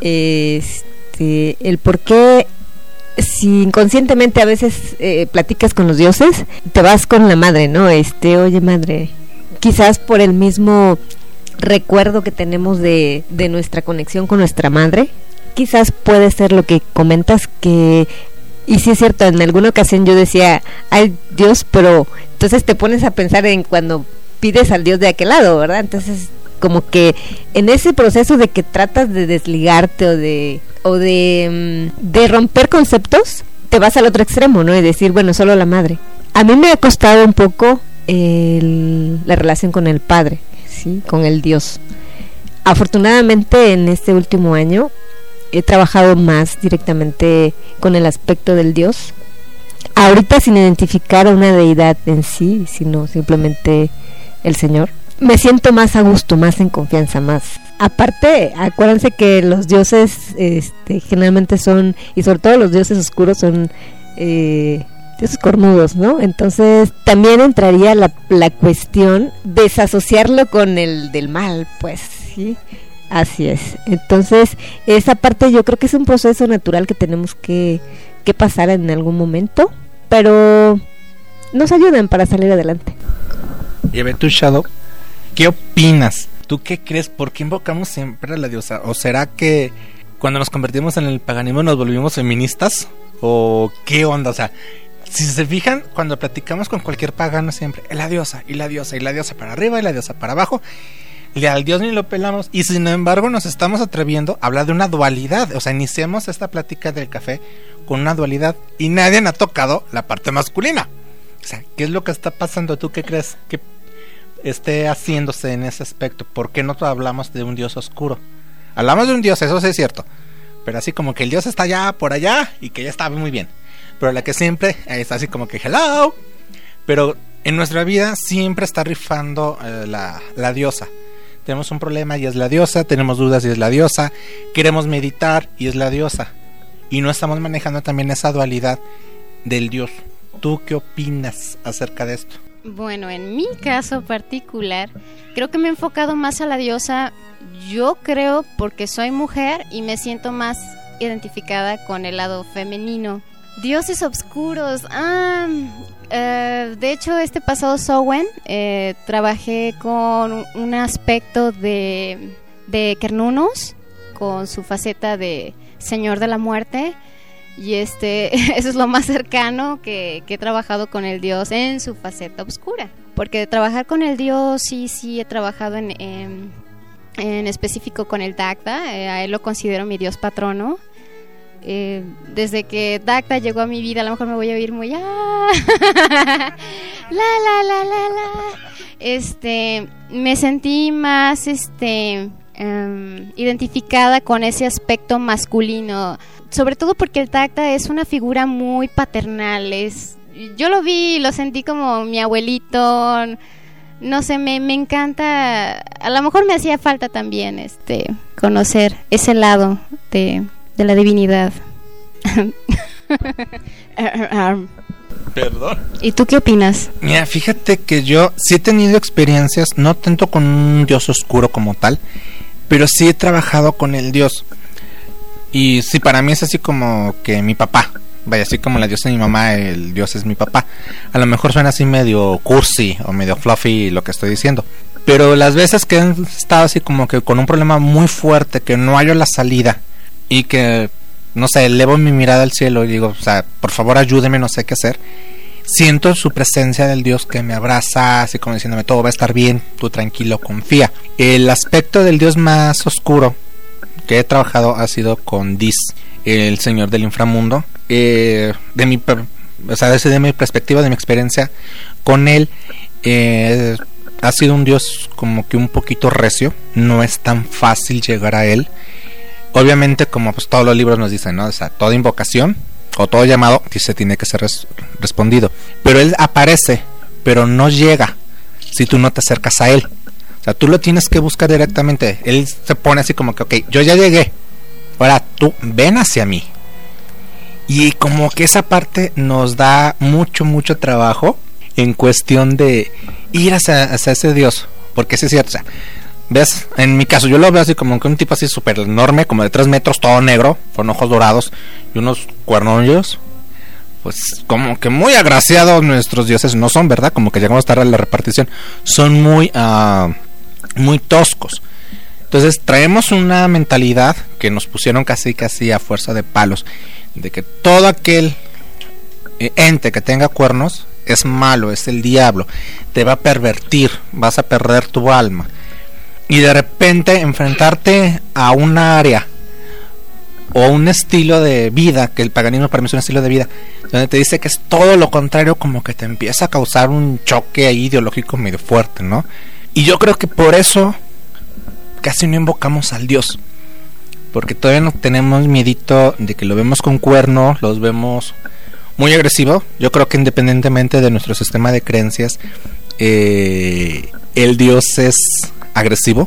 este, el por qué, si inconscientemente a veces eh, platicas con los dioses, te vas con la madre, ¿no? Este, oye madre, quizás por el mismo recuerdo que tenemos de, de nuestra conexión con nuestra madre, quizás puede ser lo que comentas, que, y sí es cierto, en alguna ocasión yo decía, ay Dios, pero entonces te pones a pensar en cuando pides al Dios de aquel lado, ¿verdad? Entonces como que en ese proceso de que tratas de desligarte o de o de, de romper conceptos, te vas al otro extremo, ¿no? Y decir, bueno, solo la madre. A mí me ha costado un poco el, la relación con el padre, ¿sí? Con el Dios. Afortunadamente en este último año he trabajado más directamente con el aspecto del Dios. Ahorita sin identificar a una deidad en sí, sino simplemente el Señor. Me siento más a gusto, más en confianza, más. Aparte, acuérdense que los dioses este, generalmente son, y sobre todo los dioses oscuros son eh, dioses cornudos, ¿no? Entonces también entraría la, la cuestión de desasociarlo con el del mal, pues, ¿sí? Así es. Entonces, esa parte yo creo que es un proceso natural que tenemos que, que pasar en algún momento, pero nos ayudan para salir adelante. Y a ver, tú, Shadow, ¿qué opinas? ¿Tú qué crees? ¿Por qué invocamos siempre a la diosa? ¿O será que cuando nos convertimos en el paganismo nos volvimos feministas? ¿O qué onda? O sea, si se fijan, cuando platicamos con cualquier pagano siempre, la diosa, y la diosa, y la diosa para arriba, y la diosa para abajo, y al dios ni lo pelamos, y sin embargo nos estamos atreviendo a hablar de una dualidad. O sea, iniciamos esta plática del café con una dualidad, y nadie ha tocado la parte masculina. O sea, ¿qué es lo que está pasando? ¿Tú qué crees que esté haciéndose en ese aspecto? ¿Por qué no hablamos de un dios oscuro? Hablamos de un dios, eso sí es cierto, pero así como que el dios está allá, por allá, y que ya está muy bien, pero la que siempre está así como que hello, pero en nuestra vida siempre está rifando eh, la, la diosa. Tenemos un problema y es la diosa, tenemos dudas y es la diosa, queremos meditar y es la diosa, y no estamos manejando también esa dualidad del dios. ¿Tú qué opinas acerca de esto? Bueno, en mi caso particular, creo que me he enfocado más a la diosa. Yo creo porque soy mujer y me siento más identificada con el lado femenino. Dioses oscuros. Ah, eh, de hecho, este pasado Samhain eh, trabajé con un aspecto de, de Cernunnos, con su faceta de Señor de la Muerte. Y este, eso es lo más cercano que, que he trabajado con el dios en su faceta oscura. Porque de trabajar con el dios, sí, sí he trabajado en, en, en específico con el Dagda. Eh, a él lo considero mi dios patrono. Eh, desde que Dagda llegó a mi vida, a lo mejor me voy a oír muy ah, la la la la la. Este, me sentí más este um, identificada con ese aspecto masculino. Sobre todo porque el Dagda es una figura muy paternal. Es, yo lo vi, lo sentí como mi abuelito. No sé, me, me encanta. A lo mejor me hacía falta también este conocer ese lado de, de la divinidad. Perdón. ¿Y tú qué opinas? Mira, fíjate que yo sí he tenido experiencias, no tanto con un dios oscuro como tal, pero sí he trabajado con el dios. Y sí, para mí es así como que mi papá, Vaya, así como la diosa de mi mamá, el dios es mi papá. A lo mejor suena así medio cursi o medio fluffy lo que estoy diciendo. Pero las veces que he estado así como que con un problema muy fuerte, que no hallo la salida y que, no sé, elevo mi mirada al cielo y digo, o sea, por favor ayúdeme, no sé qué hacer, siento su presencia del Dios que me abraza, así como diciéndome, todo va a estar bien, tú tranquilo, confía. El aspecto del Dios más oscuro que he trabajado ha sido con Dis, el señor del inframundo. Eh, de mi, o sea, desde mi perspectiva, de mi experiencia con él, eh, ha sido un dios como que un poquito recio, no es tan fácil llegar a él. Obviamente, como pues todos los libros nos dicen, ¿no? O sea, toda invocación o todo llamado se tiene que ser res- respondido. Pero él aparece, pero no llega si tú no te acercas a él. O sea, tú lo tienes que buscar directamente. Él se pone así como que, ok, yo ya llegué, ahora tú ven hacia mí. Y como que esa parte nos da mucho, mucho trabajo en cuestión de ir hacia, hacia ese Dios, porque sí es cierto, o sea, ves, en mi caso yo lo veo así como que un tipo así súper enorme, como de tres metros, todo negro, con ojos dorados y unos cuernillos, pues como que muy agraciados nuestros dioses no son, ¿verdad? Como que llegamos tarde a la repartición, son muy, uh, muy toscos. Entonces traemos una mentalidad que nos pusieron casi, casi a fuerza de palos, de que todo aquel ente que tenga cuernos es malo, es el diablo, te va a pervertir, vas a perder tu alma. Y de repente enfrentarte a un área o un estilo de vida, que el paganismo para mí es un estilo de vida, donde te dice que es todo lo contrario, como que te empieza a causar un choque ahí ideológico medio fuerte, ¿no? Y yo creo que por eso casi no invocamos al Dios, porque todavía no tenemos miedito de que lo vemos con cuerno, los vemos muy agresivo. Yo creo que independientemente de nuestro sistema de creencias, eh, el Dios es agresivo.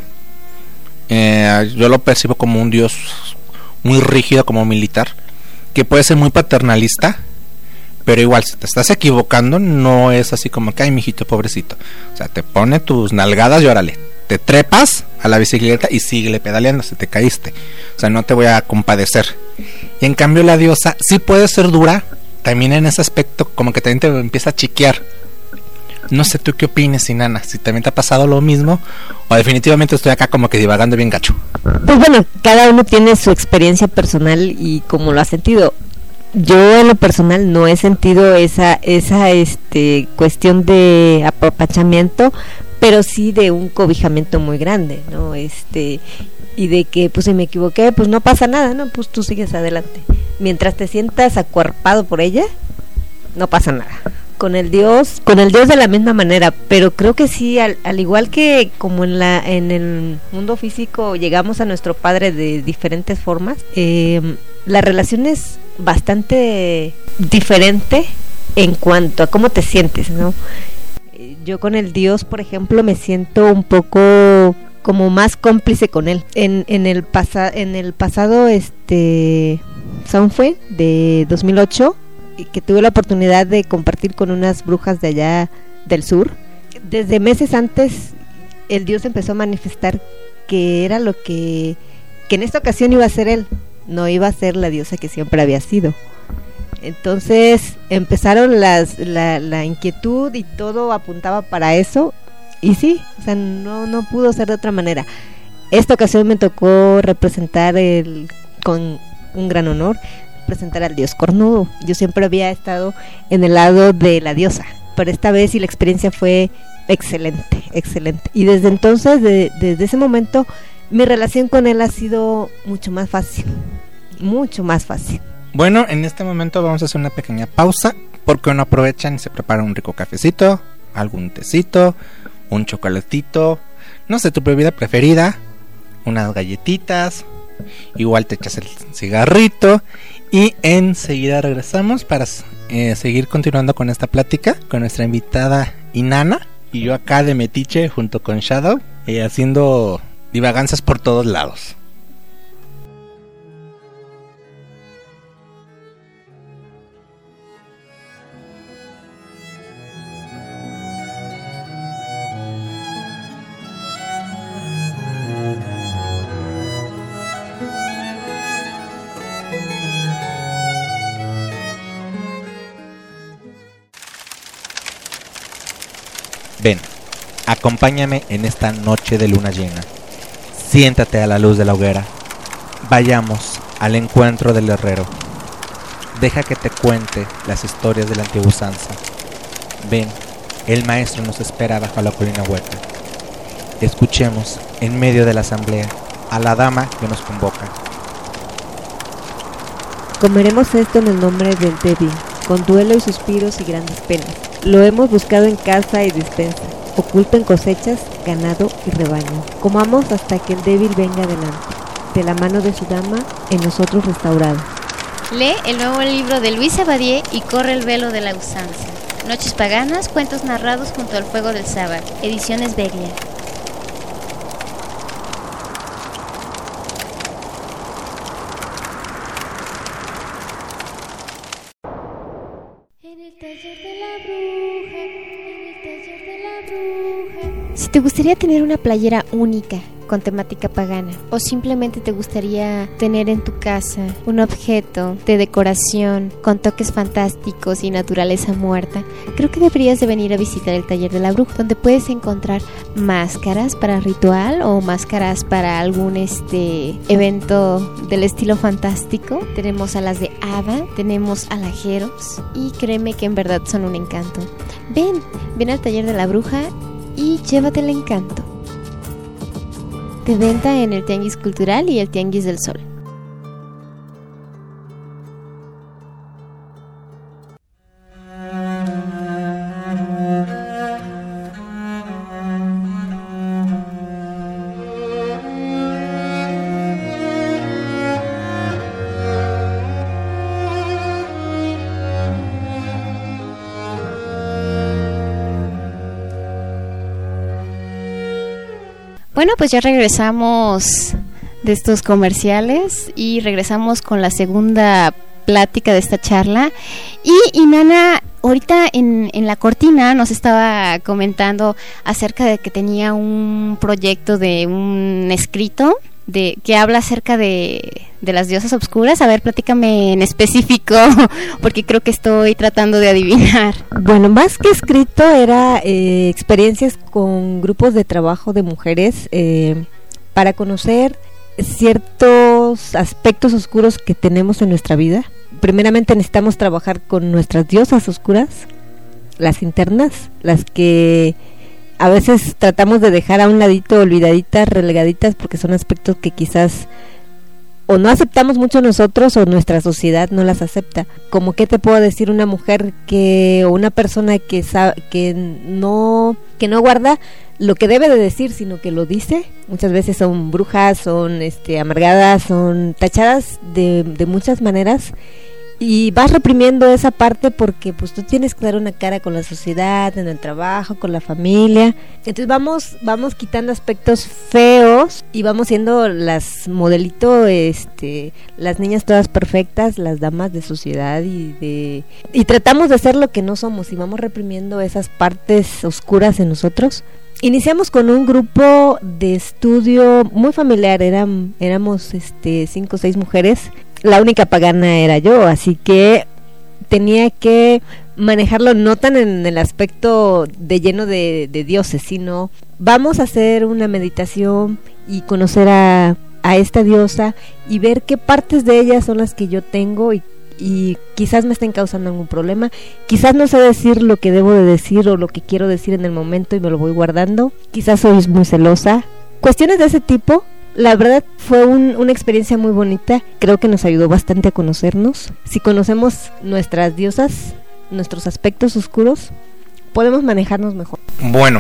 Eh, yo lo percibo como un Dios muy rígido, como militar, que puede ser muy paternalista, pero igual si te estás equivocando no es así como que ay mijito pobrecito, o sea, te pone tus nalgadas y órale, te trepas a la bicicleta y síguele pedaleando si te caíste, o sea, no te voy a compadecer. Y en cambio la diosa sí puede ser dura también en ese aspecto, como que también te empieza a chiquear. No sé tú qué opines, Inanna, si también te ha pasado lo mismo o definitivamente estoy acá como que divagando bien gacho. Pues bueno, cada uno tiene su experiencia personal y cómo lo ha sentido. Yo en lo personal no he sentido esa esa este cuestión de apapachamiento, pero sí de un cobijamiento muy grande, ¿no? Este y de que pues si me equivoqué, pues no pasa nada, ¿no? Pues tú sigues adelante. Mientras te sientas acuerpado por ella, no pasa nada. Con el Dios, con el Dios de la misma manera, pero creo que sí, al, al igual que como en la en el mundo físico llegamos a nuestro Padre de diferentes formas, eh, la relación es bastante diferente en cuanto a cómo te sientes, ¿no? Yo con el Dios, por ejemplo, me siento un poco como más cómplice con él. En en el pasa en el pasado este Samhain de dos mil ocho, que tuve la oportunidad de compartir con unas brujas de allá del sur. Desde meses antes el Dios empezó a manifestar que era lo que que en esta ocasión iba a ser él, no iba a ser la diosa que siempre había sido. Entonces empezaron las la, la inquietud y todo apuntaba para eso, y sí, o sea, no no pudo ser de otra manera. Esta ocasión me tocó representar el con un gran honor presentar al dios cornudo. Yo siempre había estado en el lado de la diosa, pero esta vez sí la experiencia fue excelente, excelente. Y desde entonces, de, desde ese momento, mi relación con él ha sido mucho más fácil, mucho más fácil. Bueno, en este momento vamos a hacer una pequeña pausa, porque uno aprovechan y se prepara un rico cafecito, algún tecito, un chocolatito, no sé, tu bebida preferida, unas galletitas, igual te echas el cigarrito y enseguida regresamos para eh, seguir continuando con esta plática con nuestra invitada Inanna y yo acá de metiche junto con Shadow, eh, haciendo divaganzas por todos lados. Ven, acompáñame en esta noche de luna llena. Siéntate a la luz de la hoguera. Vayamos al encuentro del herrero. Deja que te cuente las historias de la antigua usanza. Ven, el maestro nos espera bajo la colina hueca. Escuchemos, en medio de la asamblea, a la dama que nos convoca. Comeremos esto en el nombre del débil, con duelo y suspiros y grandes penas. Lo hemos buscado en casa y despensa, oculto en cosechas, ganado y rebaño. Comamos hasta que el débil venga adelante, de la mano de su dama, en nosotros restaurado. Lee el nuevo libro de Luis Abadie y corre el velo de la usanza. Noches paganas, cuentos narrados junto al fuego del sábado. Ediciones Beglia. En el taller de la bruja, en el taller de la bruja. Si te gustaría tener una playera única con temática pagana, o simplemente te gustaría tener en tu casa un objeto de decoración con toques fantásticos y naturaleza muerta, creo que deberías de venir a visitar el taller de la bruja, donde puedes encontrar máscaras para ritual o máscaras para algún este evento del estilo fantástico. Tenemos a las de hada, tenemos alajeros y créeme que en verdad son un encanto. Ven, ven al taller de la bruja y llévate el encanto. De venta en el Tianguis Cultural y el Tianguis del Sol. Bueno, pues ya regresamos de estos comerciales y regresamos con la segunda plática de esta charla. Y Inanna, ahorita en, en la cortina nos estaba comentando acerca de que tenía un proyecto de un escrito de que habla acerca de, de las diosas obscuras. A ver, platícame en específico, porque creo que estoy tratando de adivinar. Bueno, más que escrito era eh, experiencias con grupos de trabajo de mujeres eh, para conocer ciertos aspectos oscuros que tenemos en nuestra vida. Primeramente necesitamos trabajar con nuestras diosas oscuras, las internas, las que a veces tratamos de dejar a un ladito, olvidaditas, relegaditas, porque son aspectos que quizás o no aceptamos mucho nosotros o nuestra sociedad no las acepta. Como qué te puedo decir, una mujer que o una persona que sabe, que no que no guarda lo que debe de decir, sino que lo dice. Muchas veces son brujas, son este amargadas, son tachadas de, de muchas maneras. Y vas reprimiendo esa parte porque pues tú tienes que dar una cara con la sociedad, en el trabajo, con la familia. Entonces vamos vamos quitando aspectos feos y vamos siendo las modelito, este, las niñas todas perfectas, las damas de sociedad y de y tratamos de ser lo que no somos y vamos reprimiendo esas partes oscuras en nosotros. Iniciamos con un grupo de estudio muy familiar, eran, éramos este cinco o seis mujeres. La única pagana era yo, así que tenía que manejarlo no tan en el aspecto de lleno de, de dioses, sino vamos a hacer una meditación y conocer a, a esta diosa y ver qué partes de ella son las que yo tengo y, y quizás me estén causando algún problema, quizás no sé decir lo que debo de decir o lo que quiero decir en el momento y me lo voy guardando, quizás soy muy celosa, cuestiones de ese tipo. La verdad fue un, una experiencia muy bonita, creo que nos ayudó bastante a conocernos. Si conocemos nuestras diosas, nuestros aspectos oscuros, podemos manejarnos mejor. Bueno,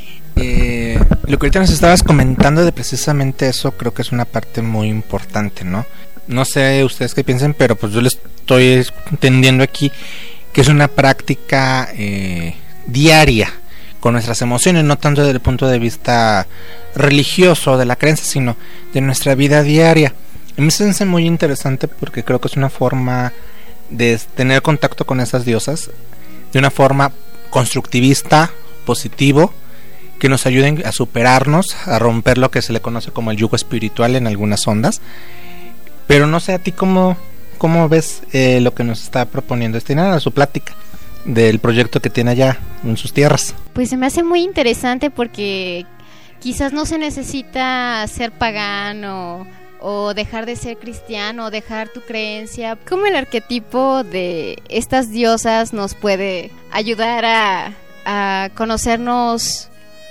eh, lo que ahorita nos estabas comentando de precisamente eso, creo que es una parte muy importante, ¿no? No sé ustedes qué piensen, pero pues yo les estoy entendiendo aquí que es una práctica eh, diaria con nuestras emociones, no tanto desde el punto de vista religioso de la creencia, sino de nuestra vida diaria. A mí se me hace muy interesante porque creo que es una forma de tener contacto con esas diosas de una forma constructivista, positivo, que nos ayuden a superarnos, a romper lo que se le conoce como el yugo espiritual en algunas ondas. Pero no sé a ti cómo, cómo ves eh, lo que nos está proponiendo Estina, su plática. del proyecto que tiene allá en sus tierras. Pues se me hace muy interesante porque quizás no se necesita ser pagano o dejar de ser cristiano o dejar tu creencia. Como el arquetipo de estas diosas nos puede ayudar a, a conocernos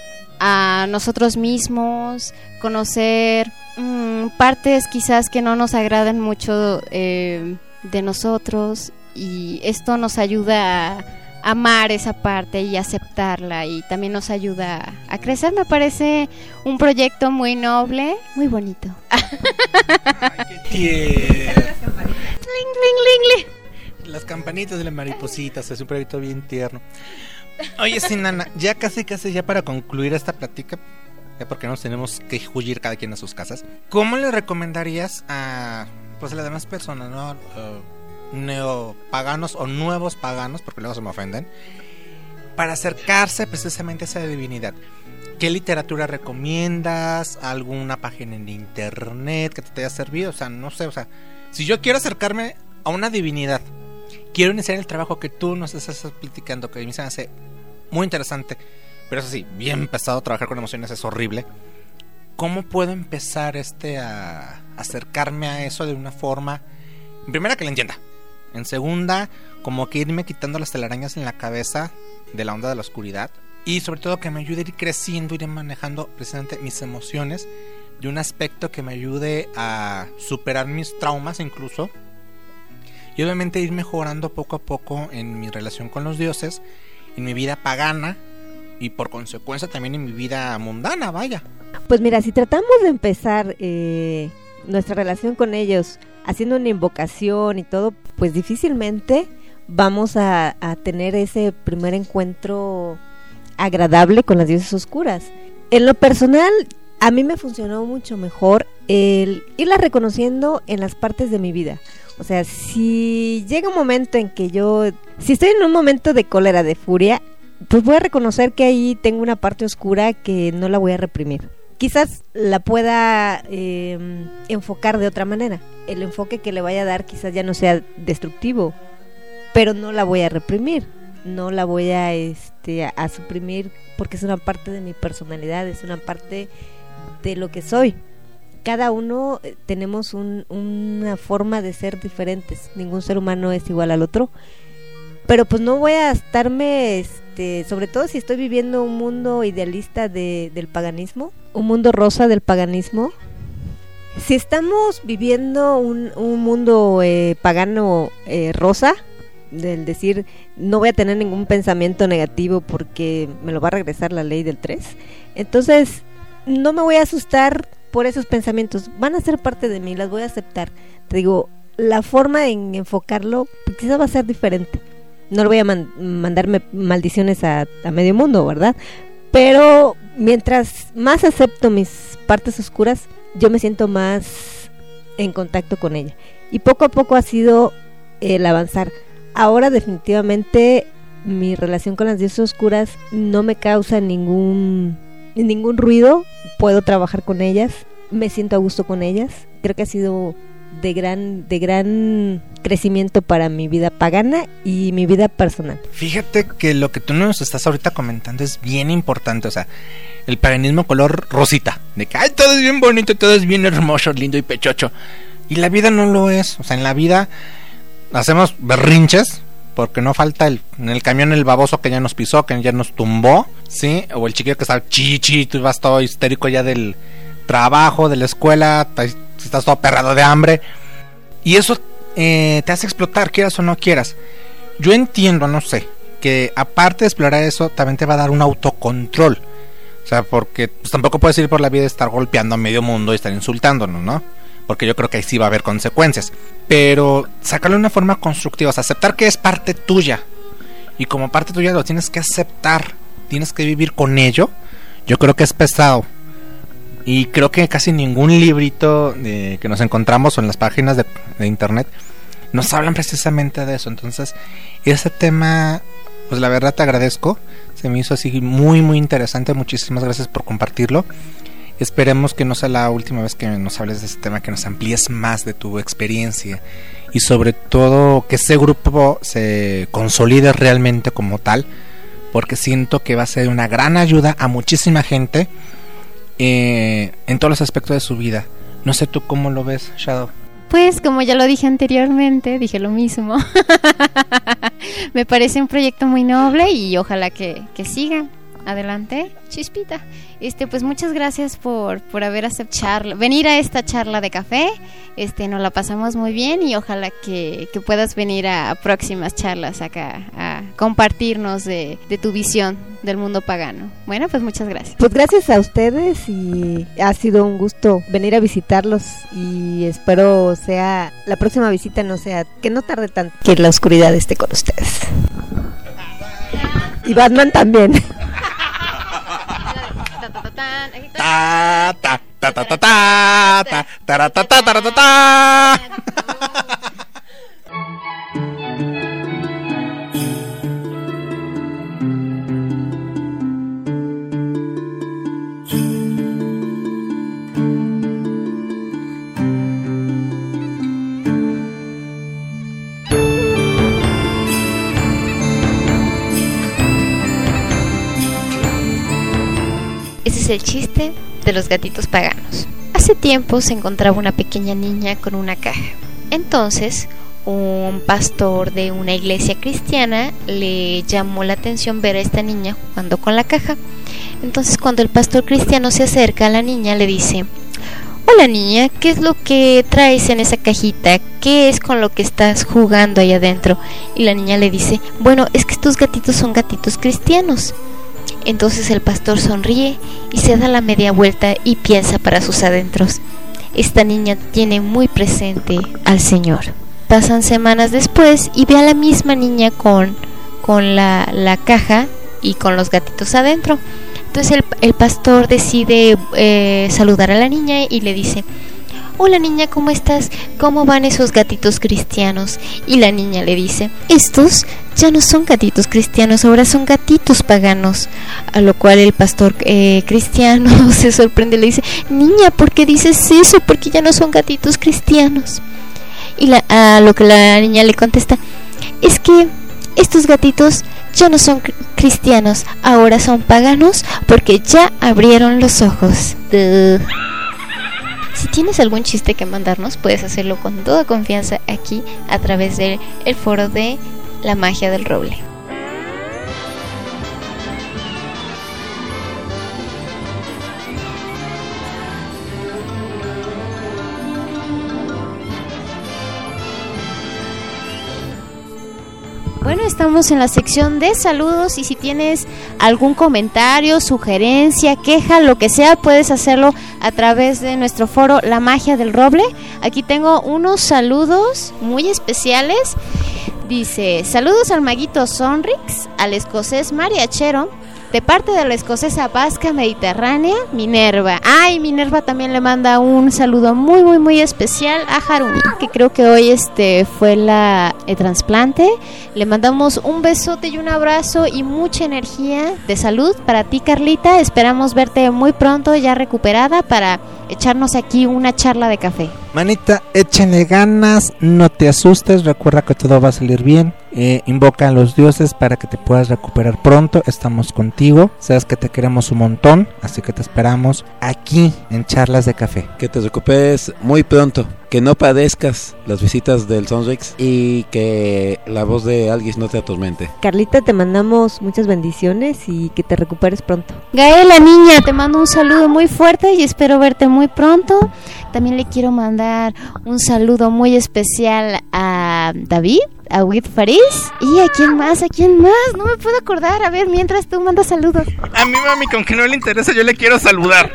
a nosotros mismos, conocer mmm, partes quizás que no nos agradan mucho eh, de nosotros, y esto nos ayuda a amar esa parte y aceptarla, y también nos ayuda a crecer. Me parece un proyecto muy noble, muy bonito. Ay, qué tierno. Ling, ling, ling, ling. Las campanitas de las maripositas, es un proyecto bien tierno. Oye, sí, Nana, ya casi casi ya para concluir esta plática, ya porque nos tenemos que huir cada quien a sus casas, ¿cómo le recomendarías a pues a las demás personas, no? Uh, neopaganos o nuevos paganos, porque luego se me ofenden, para acercarse precisamente a esa divinidad? ¿Qué literatura recomiendas? ¿Alguna página en internet que te haya servido? O sea, no sé, o sea, si yo quiero acercarme a una divinidad, quiero iniciar el trabajo que tú nos estás platicando, que a mí se me hace muy interesante, pero eso sí, bien pesado, trabajar con emociones es horrible. ¿Cómo puedo empezar este a acercarme a eso de una forma, en primera, que le entienda, en segunda, como que irme quitando las telarañas en la cabeza de la onda de la oscuridad, y sobre todo que me ayude a ir creciendo, ir manejando precisamente mis emociones de un aspecto que me ayude a superar mis traumas incluso, y obviamente ir mejorando poco a poco en mi relación con los dioses, en mi vida pagana y por consecuencia también en mi vida mundana, vaya. Pues mira, si tratamos de empezar eh, nuestra relación con ellos haciendo una invocación y todo, pues difícilmente vamos a, a tener ese primer encuentro agradable con las diosas oscuras. En lo personal, a mí me funcionó mucho mejor el irla reconociendo en las partes de mi vida. O sea, si llega un momento en que yo, si estoy en un momento de cólera, de furia, pues voy a reconocer que ahí tengo una parte oscura que no la voy a reprimir. Quizás la pueda eh, enfocar de otra manera. El enfoque que le vaya a dar quizás ya no sea destructivo, pero no la voy a reprimir, no la voy a, este, a, a suprimir, porque es una parte de mi personalidad, es una parte de lo que soy. Cada uno tenemos un, una forma de ser diferentes, ningún ser humano es igual al otro, pero pues no voy a estarme, este, sobre todo si estoy viviendo un mundo idealista de, del paganismo, un mundo rosa del paganismo. Si estamos viviendo un, un mundo eh, pagano eh, rosa, del decir no voy a tener ningún pensamiento negativo porque me lo va a regresar la ley del tres, entonces no me voy a asustar por esos pensamientos, van a ser parte de mí, las voy a aceptar. Te digo, la forma en enfocarlo quizás va a ser diferente. No le voy a man- mandarme maldiciones a, a medio mundo, ¿verdad? Pero mientras más acepto mis partes oscuras, yo me siento más en contacto con ella. Y poco a poco ha sido el avanzar. Ahora definitivamente mi relación con las diosas oscuras no me causa ningún ningún ruido, puedo trabajar con ellas, me siento a gusto con ellas. Creo que ha sido de gran de gran crecimiento para mi vida pagana y mi vida personal. Fíjate que lo que tú nos estás ahorita comentando es bien importante, o sea, el paganismo color rosita, de que ay, todo es bien bonito, todo es bien hermoso, lindo y pechocho, y la vida no lo es. O sea, en la vida hacemos berrinches porque no falta el, en el camión el baboso que ya nos pisó, que ya nos tumbó, ¿sí? O el chiquillo que está chichi, tú vas todo histérico ya del trabajo, de la escuela, estás todo perrado de hambre, y eso eh, te hace explotar, quieras o no quieras. Yo entiendo, no sé, que aparte de explorar eso, también te va a dar un autocontrol. O sea, porque pues, tampoco puedes ir por la vida y estar golpeando a medio mundo y estar insultándonos, ¿no? Porque yo creo que ahí sí va a haber consecuencias. Pero sacarlo de una forma constructiva, o sea, aceptar que es parte tuya, y como parte tuya lo tienes que aceptar, tienes que vivir con ello. Yo creo que es pesado, y creo que casi ningún librito de, que nos encontramos o en las páginas de, de internet nos hablan precisamente de eso. Entonces ese tema, pues la verdad te agradezco, se me hizo así muy muy interesante. Muchísimas gracias por compartirlo. Esperemos que no sea la última vez que nos hables de este tema, que nos amplíes más de tu experiencia y sobre todo que ese grupo se consolide realmente como tal, porque siento que va a ser una gran ayuda a muchísima gente eh, en todos los aspectos de su vida. No sé tú cómo lo ves, Shadow. Pues como ya lo dije anteriormente, dije lo mismo. Me parece un proyecto muy noble y ojalá que, que siga. Adelante, Chispita. Este, pues muchas gracias por, por haber aceptado venir a esta charla de café. Este, nos la pasamos muy bien y ojalá que, que puedas venir a, a próximas charlas acá a compartirnos de, de tu visión del mundo pagano. Bueno, pues muchas gracias. Pues gracias a ustedes y ha sido un gusto venir a visitarlos y espero sea la próxima visita no sea que no tarde tanto que la oscuridad esté con ustedes. Y Batman también. Ta ta ta ta ta ta ta ta ta ta ta ta ta. Ese es el chiste de los gatitos paganos. Hace tiempo se encontraba una pequeña niña con una caja. Entonces, un pastor de una iglesia cristiana le llamó la atención ver a esta niña jugando con la caja. Entonces, cuando el pastor cristiano se acerca a la niña, le dice: hola niña, ¿qué es lo que traes en esa cajita? ¿Qué es con lo que estás jugando ahí adentro? Y la niña le dice: bueno, es que estos gatitos son gatitos cristianos. Entonces el pastor sonríe y se da la media vuelta y piensa para sus adentros: esta niña tiene muy presente al Señor. Pasan semanas después y ve a la misma niña con, con la, la caja y con los gatitos adentro. Entonces el, el pastor decide eh, saludar a la niña y le dice: hola niña, ¿cómo estás? ¿Cómo van esos gatitos cristianos? Y la niña le dice: estos ya no son gatitos cristianos, ahora son gatitos paganos. A lo cual el pastor eh, cristiano se sorprende y le dice: niña, ¿por qué dices eso? Porque ya no son gatitos cristianos. Y la, a lo que la niña le contesta: es que estos gatitos ya no son cristianos, ahora son paganos porque ya abrieron los ojos. Duh. Si tienes algún chiste que mandarnos, puedes hacerlo con toda confianza aquí a través del el foro de La Magia del Roble. Bueno, estamos en la sección de saludos y si tienes algún comentario, sugerencia, queja, lo que sea, puedes hacerlo a través de nuestro foro La Magia del Roble. Aquí tengo unos saludos muy especiales. Dice: saludos al maguito Sonrix, al escocés mariachero, de parte de la escocesa vasca mediterránea, Minerva. Ay, Minerva también le manda un saludo muy, muy, muy especial a Harumi, que creo que hoy este fue la el trasplante. Le mandamos un besote y un abrazo y mucha energía de salud para ti, Carlita. Esperamos verte muy pronto, ya recuperada, para echarnos aquí una charla de café. Manita, échenle ganas, no te asustes, recuerda que todo va a salir bien. Eh, invoca a los dioses para que te puedas recuperar pronto. Estamos contigo, sabes que te queremos un montón, así que te esperamos aquí en Charlas de Café. Que te recuperes muy pronto, que no padezcas las visitas del Sonrix y que la voz de Alguis no te atormente. Carlita, te mandamos muchas bendiciones y que te recuperes pronto. Gaela, niña, te mando un saludo muy fuerte y espero verte muy pronto. También le quiero mandar un saludo muy especial a David, a Wid Faris. ¿Y a quién más? ¿A quién más? No me puedo acordar. A ver, mientras tú mandas saludos. A mi mami, con que no le interesa, yo le quiero saludar.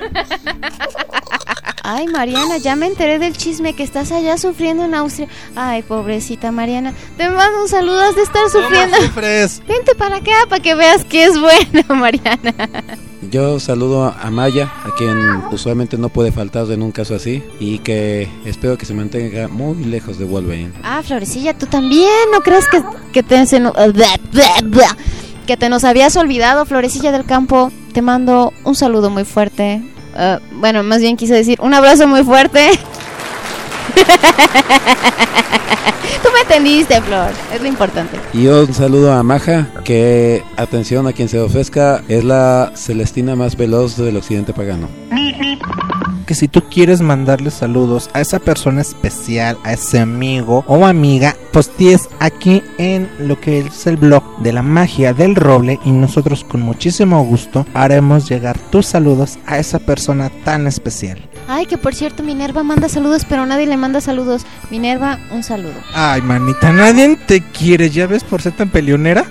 Ay, Mariana, ya me enteré del chisme que estás allá sufriendo en Austria. Ay, pobrecita Mariana. Te mando un saludo, has de estar sufriendo. ¿Cómo sufres? Vente para acá para que veas que es buena, Mariana. Yo saludo a Maya, a quien usualmente no puede faltar en un caso así, y que espero que se mantenga muy lejos de Wolverine. Ah, Florecilla, tú también, ¿no crees que, que te que te nos habías olvidado, Florecilla del Campo? Te mando un saludo muy fuerte. Uh, bueno, más bien quise decir un abrazo muy fuerte. entendiste, Flor. Es lo importante. Y un saludo a Maja, que, atención a quien se ofrezca, es la Celestina más veloz del occidente pagano. Que si tú quieres mandarle saludos a esa persona especial, a ese amigo o amiga, posties aquí en lo que es el blog de la magia del roble y nosotros con muchísimo gusto haremos llegar tus saludos a esa persona tan especial. Ay, que por cierto, Minerva manda saludos, pero nadie le manda saludos. Minerva, un saludo. Ay, manita, nadie te quiere, ¿ya ves por ser tan peleonera?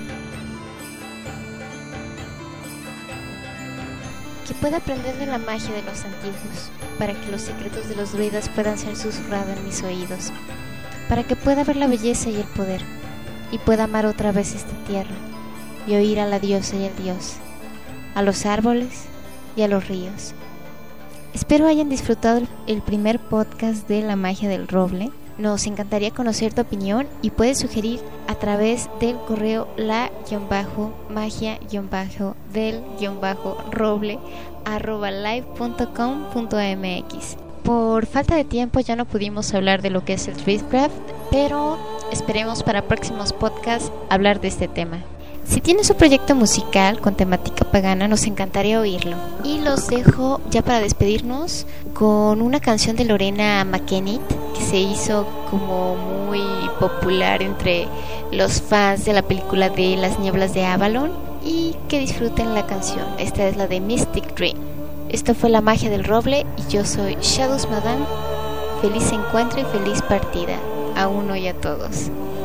Que pueda aprender de la magia de los antiguos, para que los secretos de los druidas puedan ser susurrados en mis oídos, para que pueda ver la belleza y el poder, y pueda amar otra vez esta tierra, y oír a la diosa y al dios, a los árboles y a los ríos. Espero hayan disfrutado el primer podcast de La Magia del Roble. Nos encantaría conocer tu opinión y puedes sugerir a través del correo la-magia-del-roble arroba live punto com punto mx. Por falta de tiempo ya no pudimos hablar de lo que es el Druidcraft, pero esperemos para próximos podcasts hablar de este tema. Si tienes un proyecto musical con temática pagana, nos encantaría oírlo. Y los dejo ya para despedirnos con una canción de Lorena McKennitt que se hizo como muy popular entre los fans de la película de Las Nieblas de Avalon, y que disfruten la canción. Esta es la de Mystic Dream. Esto fue La Magia del Roble y yo soy Shadows Madame. Feliz encuentro y feliz partida a uno y a todos.